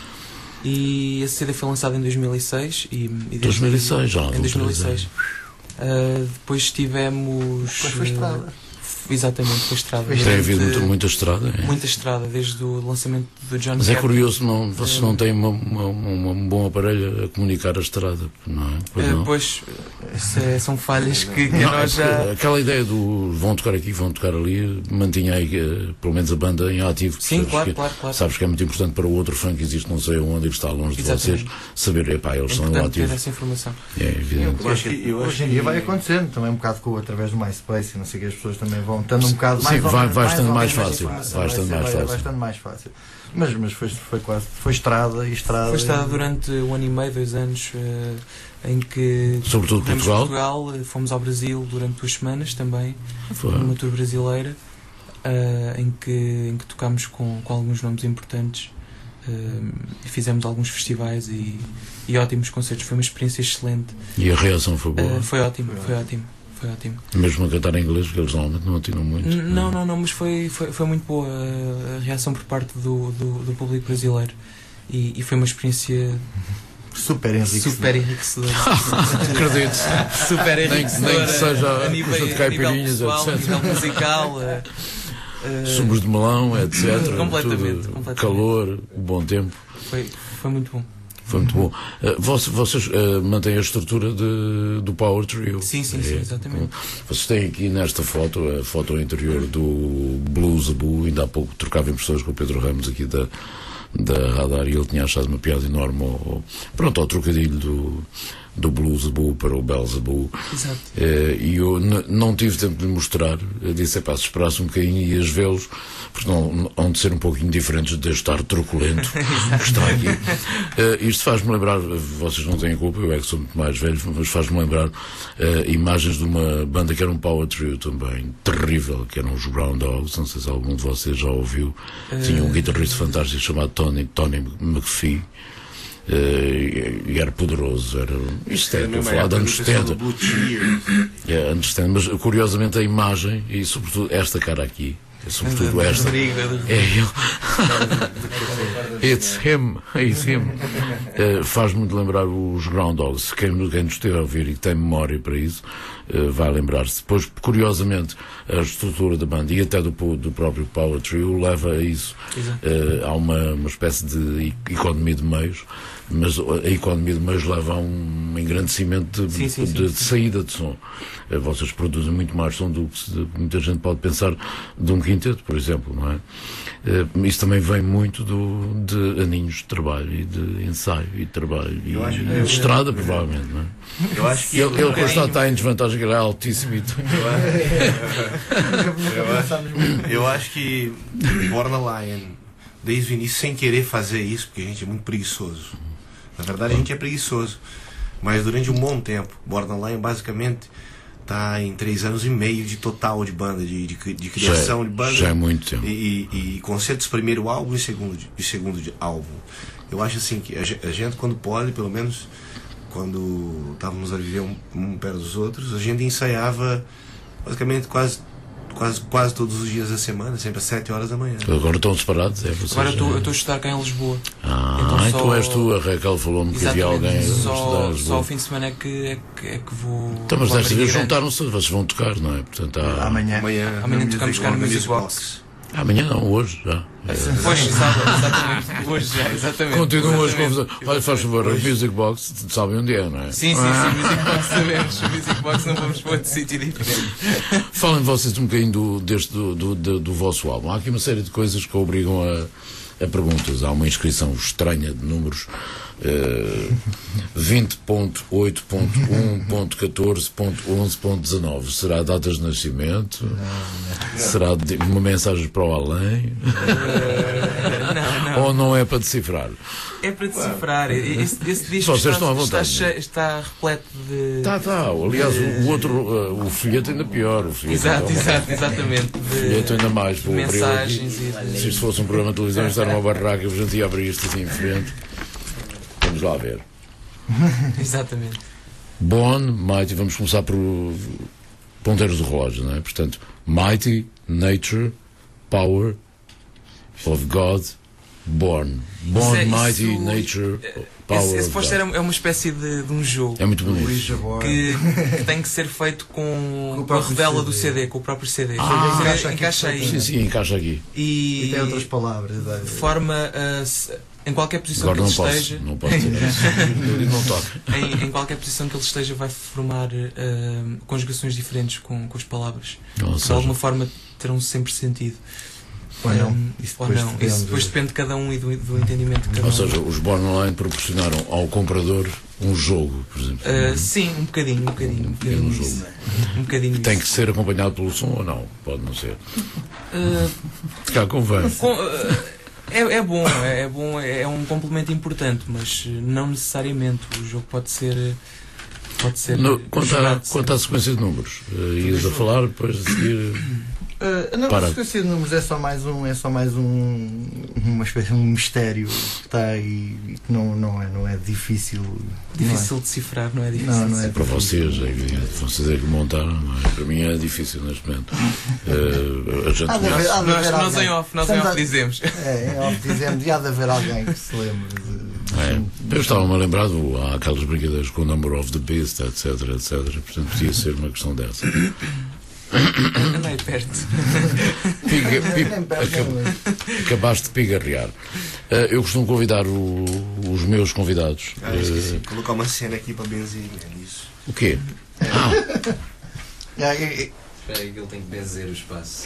E esse C D foi lançado em dois mil e seis. E, e desde-
dois mil e seis, já.
Em dois mil e seis. Uh, depois tivemos.
Depois foi estrada.
uh, Exatamente, foi estrada.
Tem
Durante-
havido muita, muita estrada. É.
Muita estrada, desde o lançamento do John
Mas é
Captain.
curioso, não, vocês não têm uma, uma, uma- um bom aparelho a comunicar a estrada, não é? Pois
Eh,
não?
Pois, isso é- são falhas que, que
Não,
nós
é porque
já.
aquela ideia do vão tocar aqui, vão tocar ali, mantinha aí, eh, pelo menos a banda em ativo.
Sim,
Sabes
claro,
que,
claro, claro.
Sabes que é muito importante para o outro fã que existe não sei onde e que está longe de
Exatamente.
vocês, saber, epá, eles
É
são
importante ter
ativos.
essa informação.
É evidente.
Eu acho que hoje em dia vai acontecendo também um bocado com, através do MySpace e não sei o que, as pessoas também vão estando um bocado
Sim,
mais
vai-
ou-
vai estando
ou
mais
menos
fácil,
informação,
vai estando
ser-
mais
vai-
fácil.
vai estando mais fácil. Mas, mas foi, foi quase, foi estrada e estrada.
Foi estrada
e-
durante um ano e meio, dois anos, eh, em que.
Sobretudo
corremos
Portugal.
Portugal, eh, fomos ao Brasil durante duas semanas também,
Foi.
numa tour brasileira, eh, em, que, em que tocámos com, com alguns nomes importantes. eh, e fizemos alguns festivais e, e ótimos concertos. Foi uma experiência excelente.
E a reação foi boa.
Eh, foi ótimo, foi ótimo. foi ótimo.
Mesmo a cantar em inglês, porque eles normalmente não atinam muito.
N- Não, não, não, mas foi, foi, foi muito boa a, a reação por parte do, do, do público brasileiro e, e foi uma experiência
super enriquecedora.
Super enriquecedora.
Acredito.
Super
Nem- nem
enriquecedora.
que seja
a nível,
custa de
a nível
caipirinhas,
pessoal, a
etcétera.
nível musical. Uh, uh,
Sumos de melão, etcétera.
Completamente,
Tudo,
completamente.
calor, o bom tempo.
Foi, foi muito bom.
Foi muito bom. Uh, vocês vocês uh, mantêm a estrutura de, do Power Trio?
Sim, sim, sim, exatamente.
Vocês têm aqui nesta foto, a foto interior do Blues Abu. Ainda há pouco trocava impressões com o Pedro Ramos aqui da, da Radar e ele tinha achado uma piada enorme ao, ao, pronto, ao trocadilho do, do Blues Abu para o Belzebu.
Exato.
Uh, e eu n- não tive tempo de lhe mostrar. Eu disse, é pá, se esperasse um bocadinho e ias vê-los, porque não, hão de ser um pouquinho diferentes de estar truculento que está aqui. Uh, isto faz-me lembrar, vocês não têm culpa, eu é que sou muito mais velho, mas faz-me lembrar uh, imagens de uma banda que era um power trio também, terrível, que eram os Brown Dogs, não sei se algum de vocês já ouviu. Uh... Tinha um guitarrista fantástico chamado Tony, Tony McPhee. Uh, e, e era poderoso, era, isto é, estou a falar de anos setenta. É, anos setenta, mas curiosamente a imagem e sobretudo esta cara aqui, é, sobretudo esta, é ele. It's him, it's him. Uh, faz-me de lembrar os Ground Dogs. Quem, quem nos esteja a ouvir e tem memória para isso, uh, vai lembrar-se. Depois, curiosamente, a estrutura da banda e até do, do próprio Power Trio leva a isso. Uh, há uma, uma espécie de economia de meios, mas a economia de meios leva a um engrandecimento de,
sim, sim,
de,
sim,
de saída de som. Uh, vocês produzem muito mais som do que se, muita gente pode pensar de um quinteto, por exemplo, não é? Uh, isso também vem muito do, de aninhos de trabalho e de ensaio e de trabalho e
acho que-
de estrada, provavelmente, não é?
Eu acho que-
ele, ele depois está, está em desvantagem, que ele é altíssimo e
Eu acho, eu acho que Born a Lion, desde o início, sem querer fazer isso, porque a gente é muito preguiçoso. Na verdade, a gente é preguiçoso. Mas durante um bom tempo, Born a Lion basicamente está em três anos e meio de total de banda, de, de, de criação
já, é-
de banda.
já é muito tempo.
E, e, e concertos, primeiro álbum e segundo, e segundo de álbum. Eu acho assim que a ge- a gente, quando pode, pelo menos quando estávamos a viver um, um perto dos outros, a gente ensaiava basicamente quase, quase, quase todos os dias da semana, sempre às sete horas da manhã.
Agora estão separados, é vocês?
Agora eu estou a estudar cá em Lisboa.
Ah,
Então
então,
só-
és tu, a Raquel falou-me que havia
Exatamente,
alguém a
só,
estudar em
só
Lisboa.
ao fim de semana é que, é que, é que vou.
Então, mas
vou
desta
abrir
vez
grande.
juntaram-se, vocês vão tocar, não é? Portanto, há...
Amanhã.
Amanhã,
Amanhã
no
tocamos
Music
cá no
Box.
Music Box.
Amanhã não, hoje já.
Hoje, sábado, exatamente. Hoje já, exatamente.
Continuam as
Exatamente.
confusões. Olha, faz favor, o Music Box, sabem onde é, não é?
Sim, sim, sim, Music Box sabemos. Music Box não vamos para outro sítio diferente.
Falem vocês um bocadinho do, deste, do, do, do, do vosso álbum. Há aqui uma série de coisas que obrigam a, a perguntas. Há uma inscrição estranha de números. Uh, vinte ponto oito ponto um ponto catorze ponto onze ponto dezanove. Será datas de nascimento? Não, não. Será de, uma mensagem para o além?
Uh, não, não.
Ou não é para decifrar?
É para decifrar. Esse, esse disco
Vocês
está,
estão à
está,
vontade.
cheio, está repleto de.
Está, está. Aliás, o, o outro, uh, o folheto ainda pior. O folheto
Exato,
ainda
exato, exatamente.
O folheto ainda mais.
de
Vou abrir
mensagens
aqui.
e-
Se isto fosse um programa de televisão, isto era uma barraca, a gente ia abrir isto assim em frente. Vamos lá ver.
Exatamente.
Born, Mighty, vamos começar por ponteiros do relógio, não é? Portanto, Mighty, Nature, Power of God, Born. Born,
Isso é-
Mighty,
isso-
Nature, Power
Esse, esse
of
poster
God.
é uma espécie de, de um jogo.
É muito bonito.
Que, que tem que ser feito com, com a
próprio
rodela
C D.
do C D, com o próprio C D.
Ah,
Você
encaixa aqui
encaixa aí.
Sim, sim, encaixa aqui.
E,
E tem outras palavras. dá-
forma a se- em qualquer posição
Agora
que
não
ele
posso,
esteja.
não posso dizer isso. Não toca.
em, em qualquer posição que ele esteja, vai formar ah, conjugações diferentes com, com as palavras.
Ou
De
seja-
alguma forma terão sempre sentido.
Ou não.
Um,
Isso
ou
depois
não.
depende.
Isso depois depende de cada um e do, do entendimento de cada
Ou
um.
seja, os Born Online proporcionaram ao comprador um jogo, por exemplo.
Ah, sim, um bocadinho, um bocadinho, um bocadinho.
um
isso.
jogo.
Um bocadinho
Tem
isso.
que ser acompanhado pelo som ou não? Pode não ser.
Ah,
Se cá convém.
Com- é, é bom, é, é bom, é um complemento importante, mas não necessariamente. O jogo pode ser. Pode ser.
No, quanto, à,
jogado
quanto à sequência de números, uh, ias a falar depois de seguir.
Uh, não,
Para-
a sequência de números é só mais um, é só mais um, uma espécie de um mistério que está aí e que não, não, é, não é difícil.
Difícil
não é.
de decifrar, não é difícil.
Não, não é
Para
difícil.
vocês, é evidente. Vocês é que montaram, não é? Para mim é difícil neste momento. Uh, a gente
Há de haver- há de
Nós,
haver
nós
alguém.
em off, nós em
Estamos
off
a-
dizemos.
É, em off dizemos, e há de haver alguém que se lembre de.
É. Eu estava-me a lembrar, do- há aquelas brincadeiras com o Number of the Beast, etc, etcétera. Portanto, podia ser uma questão dessa.
Andei perto.
Piga, pi-
Nem perto,
acab-
nem
acabaste de pigarrear. Uh, eu costumo convidar o- os meus convidados.
Ah, esqueci.
Uh,
Colocar uma cena aqui para benzer, é isso.
o quê? Ah,
É, é, é.
Espera aí que ele tem que benzer o espaço.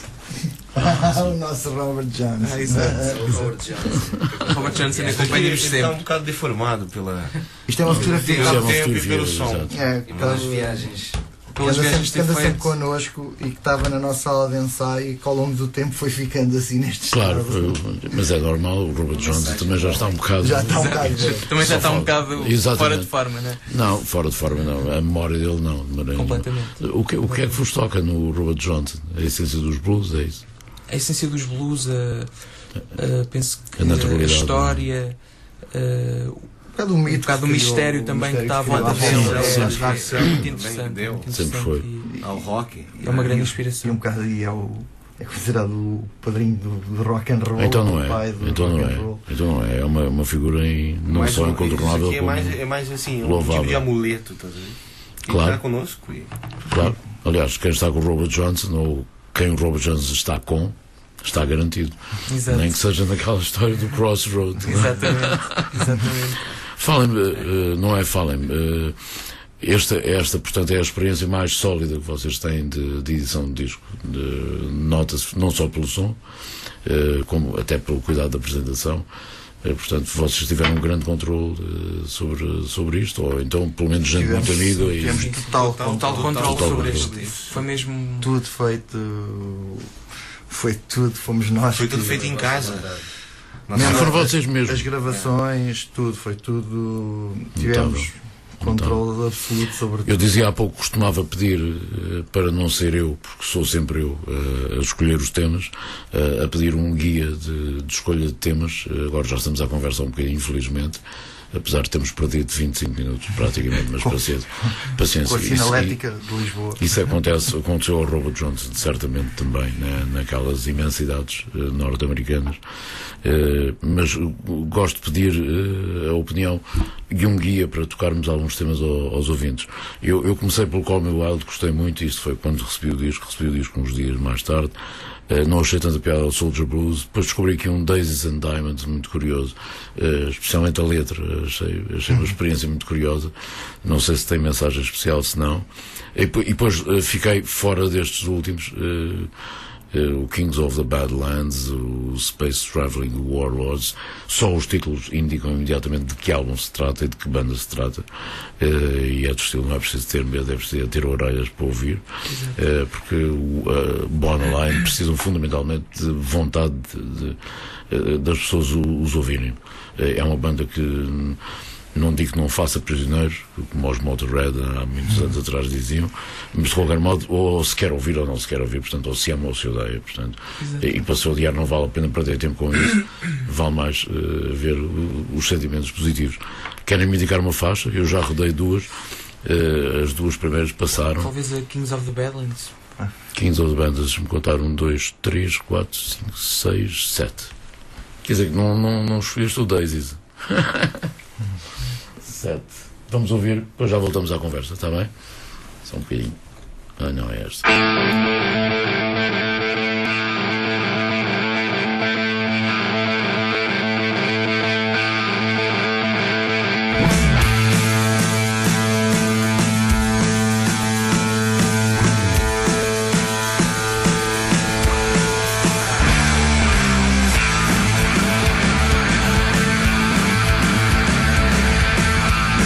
O nosso Robert Jones.
Ah, exato.
O Robert Johnson.
Robert Johnson
Ele
acompanha-nos
está um
sempre.
bocado deformado pela.
Isto é uma fotografia.
Isso é uma
tempo e
fotografia,
pelo som.
exato.
É,
E
que
pelas
estava-
viagens.
que
Pelas
anda
viagens
sempre, que anda
que tem
sempre
feito.
connosco e que estava na nossa sala de ensaio e que ao longo do tempo foi ficando assim neste
Claro,
estado.
uh, mas é normal, o Robert Johnson também já está um bocado.
Já está um bocado.
Também já
Só
está um
fora.
bocado
Exatamente.
fora de forma, não é?
Não, fora de forma não. A memória dele não. de maneira
Completamente.
nenhuma. O que, o que é que vos toca no Robert Johnson? A essência dos blues, é isso?
A essência dos blues, a, a- penso que
A naturalidade,
a história, a-
Um bocado do mito
um bocado do
que criou,
mistério
o
também que
mistério
está à
que criou
volta
à
dele.
volta
É,
dele.
é,
Atração
é muito
também
interessante.
deu.
muito
Sempre
interessante
foi.
e
Ao rock.
É uma grande
E
inspiração.
um bocado e é, o, é considerado o padrinho do, do rock and roll.
Então não
o
é.
pai do
Então não
rock and
é.
roll.
Então não é. É uma, uma figura em, não
Mais
só
um-
incontornável
isso aqui é
como.
mais, é mais assim, um
louvável.
tipo de amuleto, tá vendo? Quem
Claro.
está conosco e
Claro. Aliás, quem está com o Robert Johnson ou quem o Robert Johnson está com, está garantido.
Exato.
Nem que seja naquela história do Crossroad. não é?
Exatamente. Exatamente.
Falem-me, eh, não é falem-me. eh, Esta, esta, portanto, é a experiência mais sólida que vocês têm de, de edição de disco. De- Nota-se não só pelo som, eh, como até pelo cuidado da apresentação. Eh, portanto, vocês tiveram um grande controle eh, sobre, sobre isto, ou então, pelo menos, gente
Tivemos-
muito amiga. E,
tivemos total,
Total
total,
controle
total
sobre
controle.
este. Foi mesmo.
tudo feito. Foi tudo, fomos nós.
foi tudo
que-
feito em casa.
Mesmo
Ah, foram
as-
vocês mesmos.
As gravações, tudo, foi tudo. Tivemos controle absoluto sobre tudo.
Eu dizia há pouco que costumava pedir eh, para não ser eu, porque sou sempre eu eh, a escolher os temas, eh, a pedir um guia de, de escolha de temas. Eh, agora já estamos à conversa um bocadinho, infelizmente, apesar de termos perdido vinte e cinco minutos praticamente, mas paciência. paciência.
Com a
Isso-
sinalética de Lisboa.
Isso acontece, aconteceu ao Robert Johnson, certamente também, né, naquelas imensidades eh, norte-americanas. Eh, mas uh, gosto de pedir eh, a opinião e um guia para tocarmos alguns temas ao- aos ouvintes. Eu, eu comecei pelo Call Me Wild, gostei muito, isto foi quando recebi o disco, recebi o disco uns dias mais tarde. Eh, não achei tanta piada ao Soldier Blues. Depois descobri aqui um Daisies and Diamonds muito curioso, eh, especialmente a letra. Achei, achei uma experiência muito curiosa. Não sei se tem mensagem especial, se não. E, depois- e depois eh, fiquei fora destes últimos. eh, eh, o Kings of the Badlands, o Space Traveling Warlords. Só os títulos indicam imediatamente de que álbum se trata e de que banda se trata. Eh, e é do estilo, não é preciso ter medo, é preciso ter orelhas para ouvir. Eh, porque o uh, Born Alive precisam fundamentalmente de vontade de, de, eh, das pessoas o- os ouvirem. Eh, é uma banda que hum, não digo que não faça prisioneiros, como os Motorhead há muitos anos atrás diziam, mas de qualquer modo, ou se quer ouvir ou não se quer ouvir, portanto, ou se ama ou se odeia, portanto,
Exato.
e, e para se odiar não vale a pena perder tempo com isso, vale mais eh, ver o- os sentimentos positivos. Querem me indicar uma faixa? Eu já rodei duas, eh, as duas primeiras passaram.
Talvez a Kings of the Badlands.
Kings of the Bandas, deixa-me contar, um, dois, três, quatro, cinco, seis, sete. Quer dizer que não, não, não escolheste o Daisies. Sete. Vamos ouvir, depois já voltamos à conversa, está bem? Só um bocadinho. Ah, não, é esta.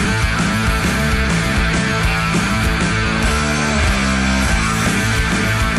Thank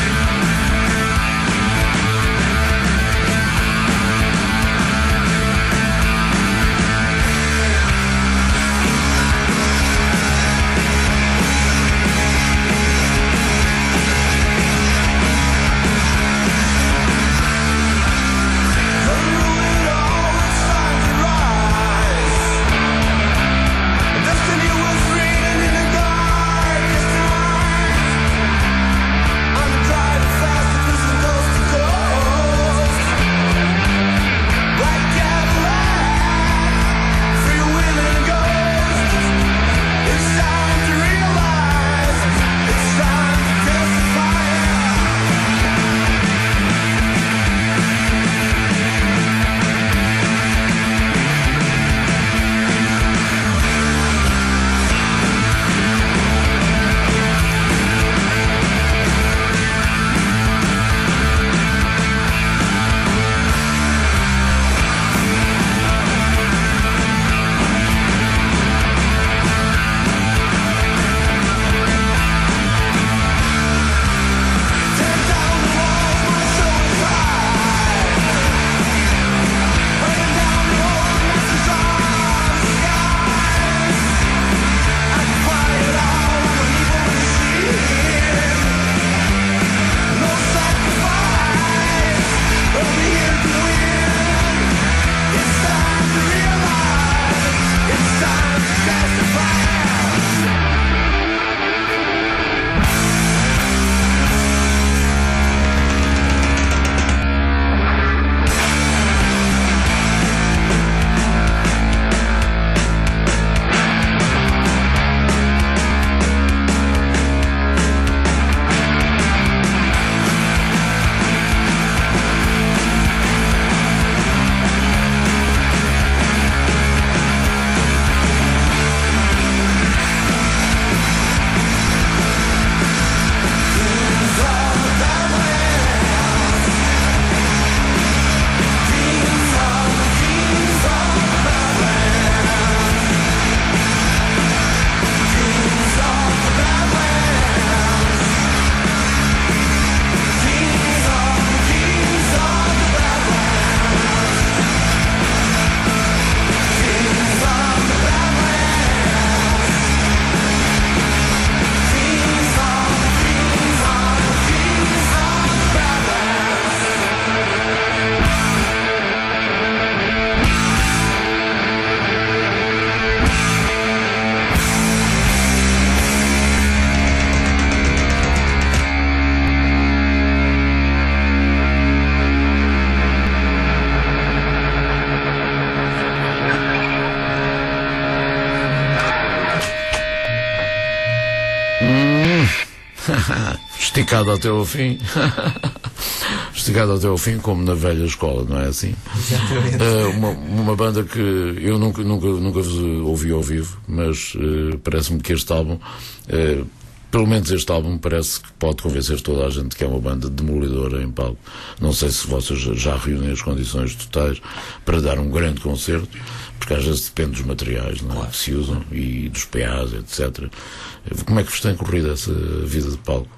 Esticado até ao fim. Esticado até ao fim, como na velha escola, não é assim?
Exatamente.
Uh, uma, uma banda que eu nunca, nunca, nunca vos ouvi ao vivo, mas uh, parece-me que este álbum, uh, pelo menos este álbum, parece que pode convencer toda a gente que é uma banda demolidora em palco. Não sei se vocês já reúnem as condições totais para dar um grande concerto, porque às vezes depende dos materiais, não é?
Claro.
Que se usam e dos P As, etcétera. Como é que vos tem corrido essa vida de palco?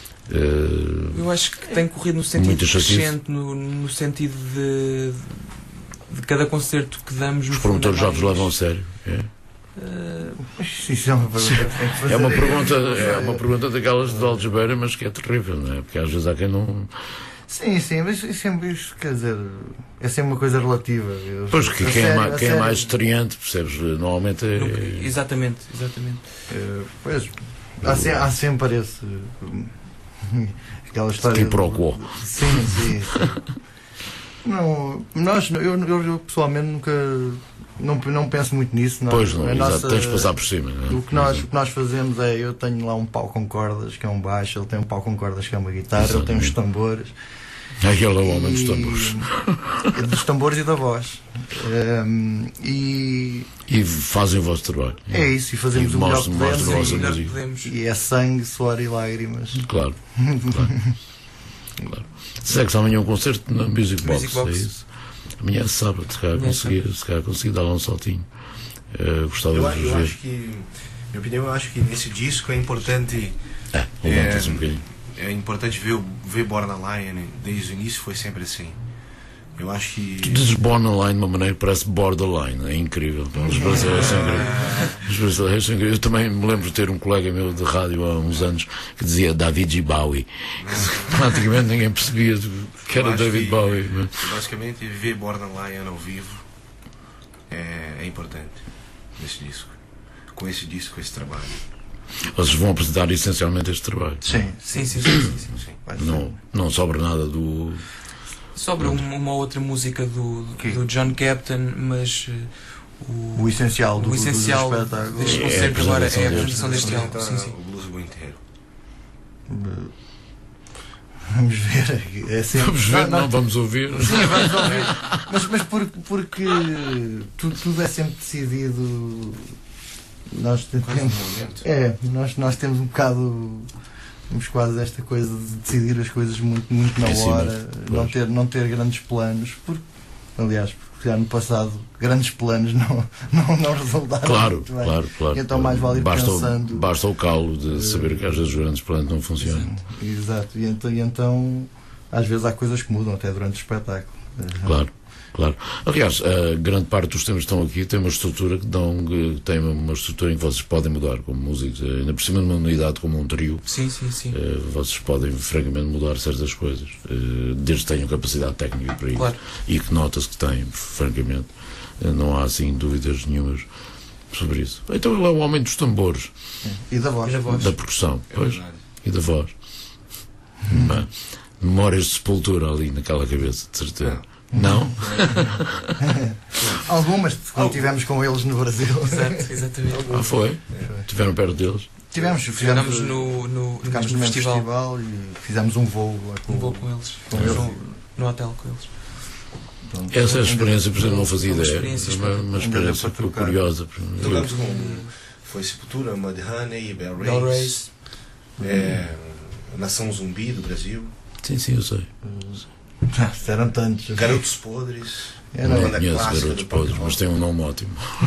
Uh,
Eu acho que tem corrido no sentido
muita chatice.
crescente, no, no sentido de, de cada concerto que damos.
Os promotores já vos levam a sério? É?
Uh,
Isso é uma pergunta que tem que fazer.
É uma pergunta, é uma pergunta daquelas de algebeira, mas que é terrível, não é? Porque às vezes há quem não.
Sim, sim, mas isso, isso quer dizer, é sempre uma coisa relativa. Eu,
Pois que
a
quem, é
sério,
mais,
a
quem é
sério.
mais estreante, percebes? Normalmente é.
nunca- exatamente, exatamente.
Eh, Pois, há, se- há sempre esse. Aquela história.
Quem procurou.
Sim, sim, sim. Não, nós, eu, eu, eu pessoalmente nunca. Não, não penso muito nisso. Nós,
Pois não,
a
exato,
nossa-
tens de passar por cima, não é?
O que, nós, o que nós fazemos é: eu tenho lá um pau com cordas, que é um baixo, ele tem um pau com cordas, que é uma guitarra, ele tem uns tambores.
Aquele é o homem dos
E-
tambores.
Dos tambores e da voz. Um, e
E fazem o vosso trabalho.
é isso, e fazemos
E
o melhor que
mostram- mostram a
podemos.
vossa
e-
música.
E é sangue, suor e lágrimas.
Claro. Claro. Claro. Segue-se amanhã um concerto na Music Box,
Music Box.
é isso? Amanhã é sábado, se calhar
Amanhã é
consegui, se calhar consegui dar lá um saltinho. Uh, gostava
Eu,
de vos
eu
ver.
acho que, minha opinião, eu acho que nesse disco é importante.
É, levanta-se um bocadinho.
É importante ver, o- ver Born a Lion, desde o início foi sempre assim. Eu acho que.
Tu dizes borderline de uma maneira que parece borderline, é incrível. Os brasileiros são incríveis. Os brasileiros são incríveis. Eu também me lembro de ter um colega meu de rádio há uns anos que dizia David G. Bowie. Praticamente ninguém percebia que
Eu
era
acho
David
que,
Bowie. Mas...
Basicamente, ver Born a Lion ao vivo é, é importante nesse disco. Com esse disco, com esse trabalho.
Vocês vão apresentar essencialmente este trabalho.
Sim,
sim, sim, sim, sim, sim.
Não, não sobra nada do.
Sobre uma, uma outra música do, do John Captain, mas uh, o,
O essencial do-
o essencial
do espetáculo.
deste
É a
concerto agora é a
apresentação
apresentação deste
Então,
álbum. Sim, sim.
O blues inteiro.
Vamos ver. É sempre...
Vamos ver, não, vamos ouvir.
Sim, vamos ouvir. Mas, mas porque, porque tudo, tudo é sempre decidido. Nós temos. É, nós, nós temos um bocado. Temos quase esta coisa de decidir as coisas muito, muito na
Em cima,
hora, não
pois.
ter, não ter grandes planos. Porque, aliás, porque já no passado grandes planos não, não, não resultaram
Claro,
muito bem.
claro, claro.
Então mais vale ir
basta,
pensando.
basta o calo de saber que às vezes os grandes planos não funcionam.
Exato, e então, e então às vezes há coisas que mudam até durante o espetáculo.
Claro, claro. Aliás, a grande parte dos temas que estão aqui tem uma estrutura que dão, que tem uma estrutura em que vocês podem mudar como músicos, ainda por cima de uma unidade como um trio.
Sim, sim, sim.
eh, vocês podem francamente mudar certas coisas, eh, desde que tenham capacidade técnica para isso.
Claro.
E que notas que têm, francamente. Eh, não há assim dúvidas nenhumas sobre isso. Então ele é o homem dos tambores.
E da voz.
E da voz.
Da percussão,
É
pois.
verdade.
E da voz. Bem, memórias de sepultura ali naquela cabeça, de certeza. Não?
Algumas, quando estivemos com eles no Brasil.
Exato, exatamente.
Ah, foi? Estiveram perto deles?
Tivemos,
Ficámos
fizemos,
no, no,
ficámos
no
no mesmo
festival.
festival e fizemos um voo lá com,
Um voo com eles.
com
No-
eles.
No hotel com eles.
Pronto.
Essa é a experiência, por exemplo, não fazia
Uma
ideia.
experiência
Uma, uma experiência
para trocar.
curiosa.
Tocamos com. Foi Sepultura, Mudhoney, Bell Race.
Bell Race.
É, Nação Zumbi do Brasil.
Sim, sim, eu sei.
Ah, eram tantos.
Garotos Podres.
Era
uma
Não
banda
conheço
clássica
Garotos
do punk
Podres,
rock.
mas tem um nome ótimo.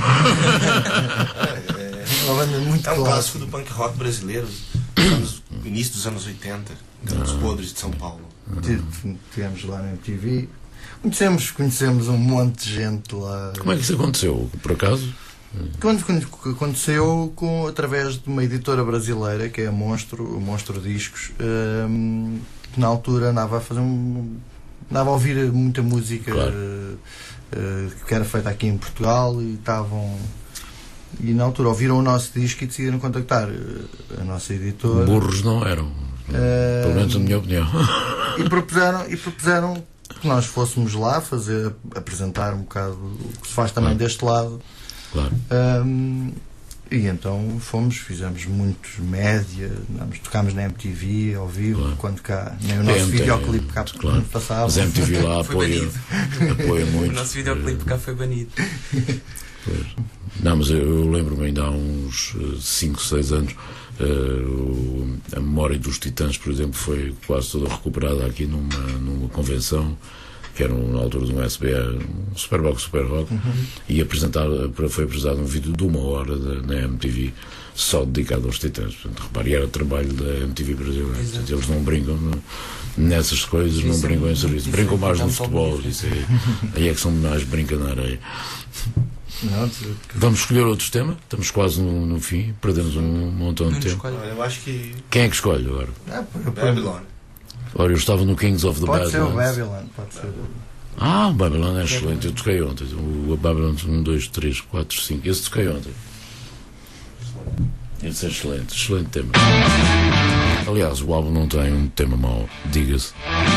É,
uma banda muito
é um
clássica.
clássico do punk rock brasileiro, dos anos- início dos anos oitenta. Garotos
Ah.
Podres de São Paulo.
Estivemos lá na M T V. Conhecemos, conhecemos um monte de gente lá.
Como é que isso aconteceu? Por acaso?
Quando, quando aconteceu com, através de uma editora brasileira que é a Monstro, o Monstro Discos, hum, que na altura andava a fazer um. andava a ouvir muita música
Claro.
uh, uh, que era feita aqui em Portugal e estavam. E na altura ouviram o nosso disco e decidiram contactar uh, a nossa editora.
Burros não eram. Pelo menos na minha opinião.
E propuseram, e propuseram que nós fôssemos lá fazer, apresentar um bocado o que se faz também
Claro.
deste lado.
Claro.
Um, E então fomos, fizemos muitos média, andámos, tocámos na M T V ao vivo, claro. Quando cá, nem o nosso
M T V,
videoclipe cá
claro.
Passava.
Mas a M T V lá apoia, apoia muito.
O nosso videoclipe cá foi banido.
Pois. Não, mas eu, eu lembro-me ainda há uns cinco, seis anos, uh, a memória dos Titãs, por exemplo, foi quase toda recuperada aqui numa, numa convenção, que era na altura de um S B A, um Superbox Super Rock, uhum. E apresentar, foi apresentado um vídeo de uma hora de, na M T V só dedicado aos Titãs. Portanto, repare, era trabalho da M T V brasileira. Portanto, eles não brincam no, nessas coisas, isso não brincam em serviço. Brincam mais no futebol. Isso é, aí é que são mais brinca na areia.
Não,
vamos escolher outros temas? Estamos quase no, no fim, perdemos um montão de tempo.
Olha, eu acho que...
Quem é que escolhe agora?
Ah,
Babylon.
Ora, eu estava no Kings of the
Pode
Badlands.
Ser o Babylon, pode ser.
Ah, o Babylon é excelente. Eu toquei ontem. O Babylon um, dois, três, quatro, cinco. Esse toquei ontem. Esse é excelente. Excelente tema. Aliás, o álbum não tem um tema mau, diga-se.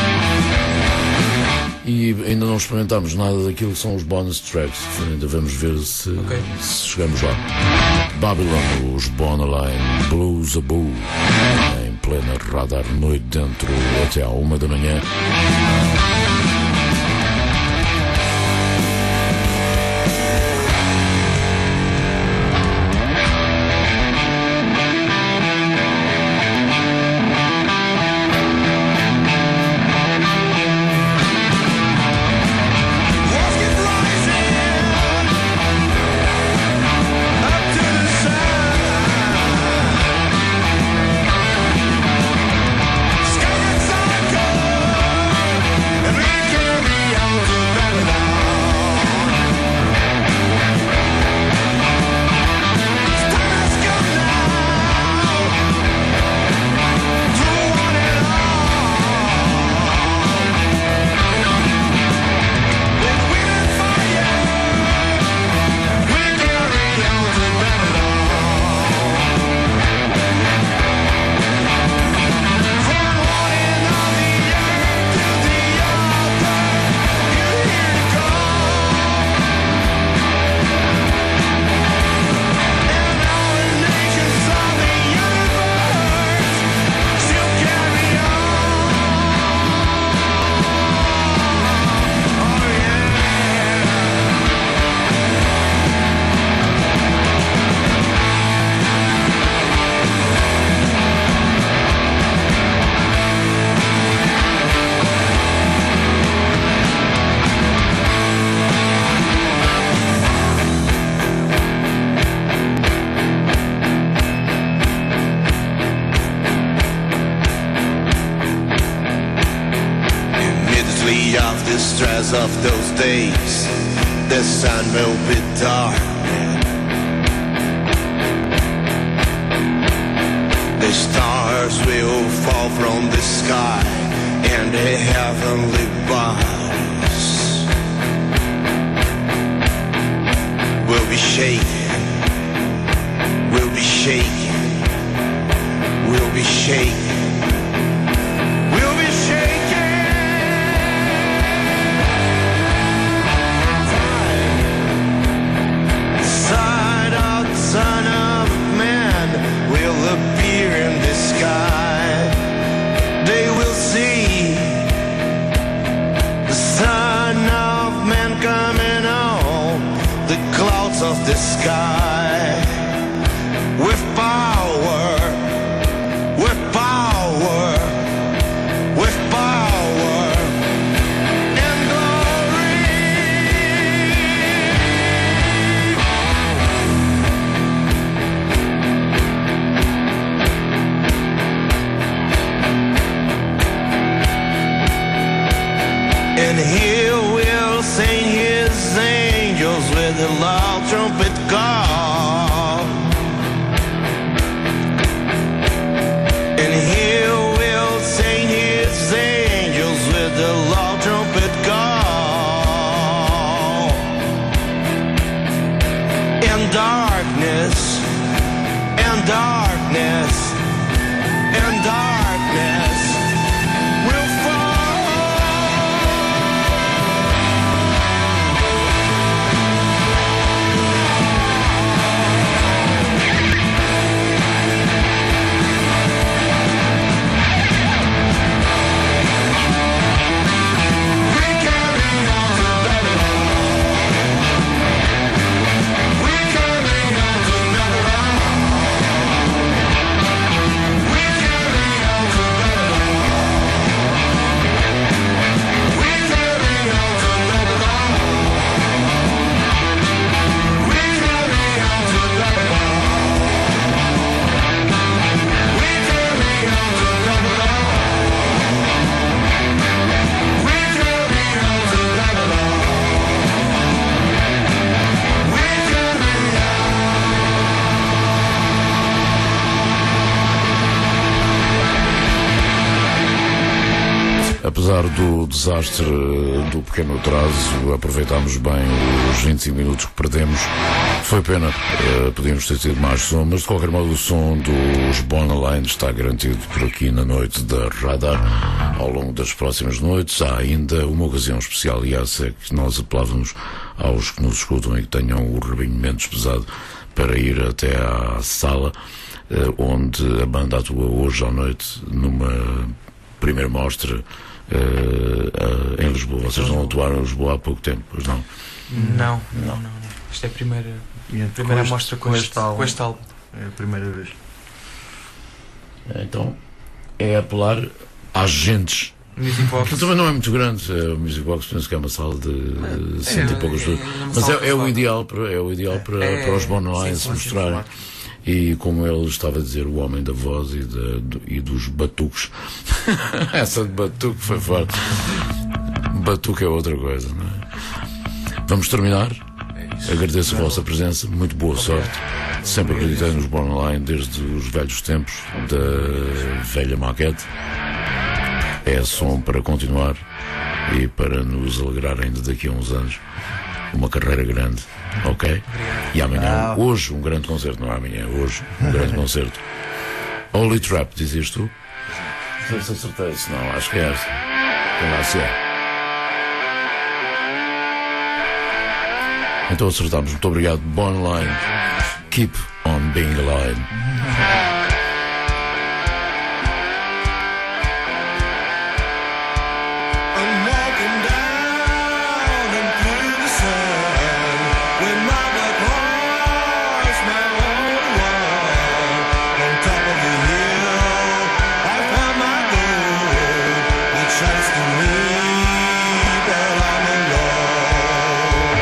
E ainda não experimentámos nada daquilo que são os bonus tracks. Ainda vamos ver se, okay. se chegamos lá. Babylon, os Borderline Blues a Boo, em plena radar noite dentro até à uma da manhã.
Of those days, the sun will be dark. The stars will fall from the sky, and the heavenly bodies will be shaken, will be shaken, will be shaken, will be shaken. Son of man will appear in the sky. They will see the Son of Man coming on the clouds of the sky with power, with power, with power and glory. And he will sing his angels with a loud trumpet call. And he will sing his angels with a loud trumpet call. And darkness, and darkness, and darkness will fall.
apesar do desastre, do pequeno atraso, aproveitámos bem os vinte e cinco minutos que perdemos. Foi pena, uh, podíamos ter tido mais som, mas de qualquer modo o som dos Borderline está garantido por aqui na noite da Radar. Ao longo das próximas noites há ainda uma ocasião especial, e essa é que nós apelávamos aos que nos escutam e que tenham o rabinho menos pesado para ir até à sala uh, onde a banda atua hoje à noite numa primeira mostra uh, uh, em Lisboa. Vocês não atuaram em Lisboa há pouco tempo, pois não?
Não, não, não, não. Isto é a primeira,
Yeah,
primeira
com este-
mostra com,
com
este,
este álbum.
com este álbum.
É a primeira vez.
Então é apelar às gentes.
Music Box.
Que também não é muito grande. É, o Music Box penso que é uma sala de cento
é,
e poucas
é,
pessoas.
é uma
Mas
sala
é, é o
razoável.
ideal para, é o ideal para,
É,
para os
sim,
Borderline
sim,
se
sim,
mostrarem.
claro.
E como ele estava a dizer, o homem da voz e, da, do- e dos batuques. Essa de batuque foi forte. Batuque é outra coisa, não é? Vamos terminar. Agradeço a vossa presença, muito boa sorte. Sempre acreditei nos Borderline desde os velhos tempos da velha maquete. É som para continuar e para nos alegrar ainda daqui a uns anos. Uma carreira grande, ok? E amanhã, hoje, um grande concerto, não é amanhã, hoje, um grande concerto. Holy Trap, dizias tu? Não sei se acertei, se não, acho que é essa. Tem lá se é. Então acertámos. Muito obrigado, Borderline. Keep on being alive.
I'm walking down and through the sun with my black horse, my only one. On top of the hill, I found my goal. The chance to leave, but I'm alone.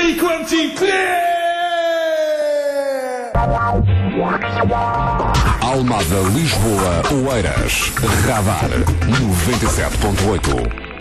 Frequency clear!
Almada, Lisboa, Oeiras, Radar noventa e sete ponto oito.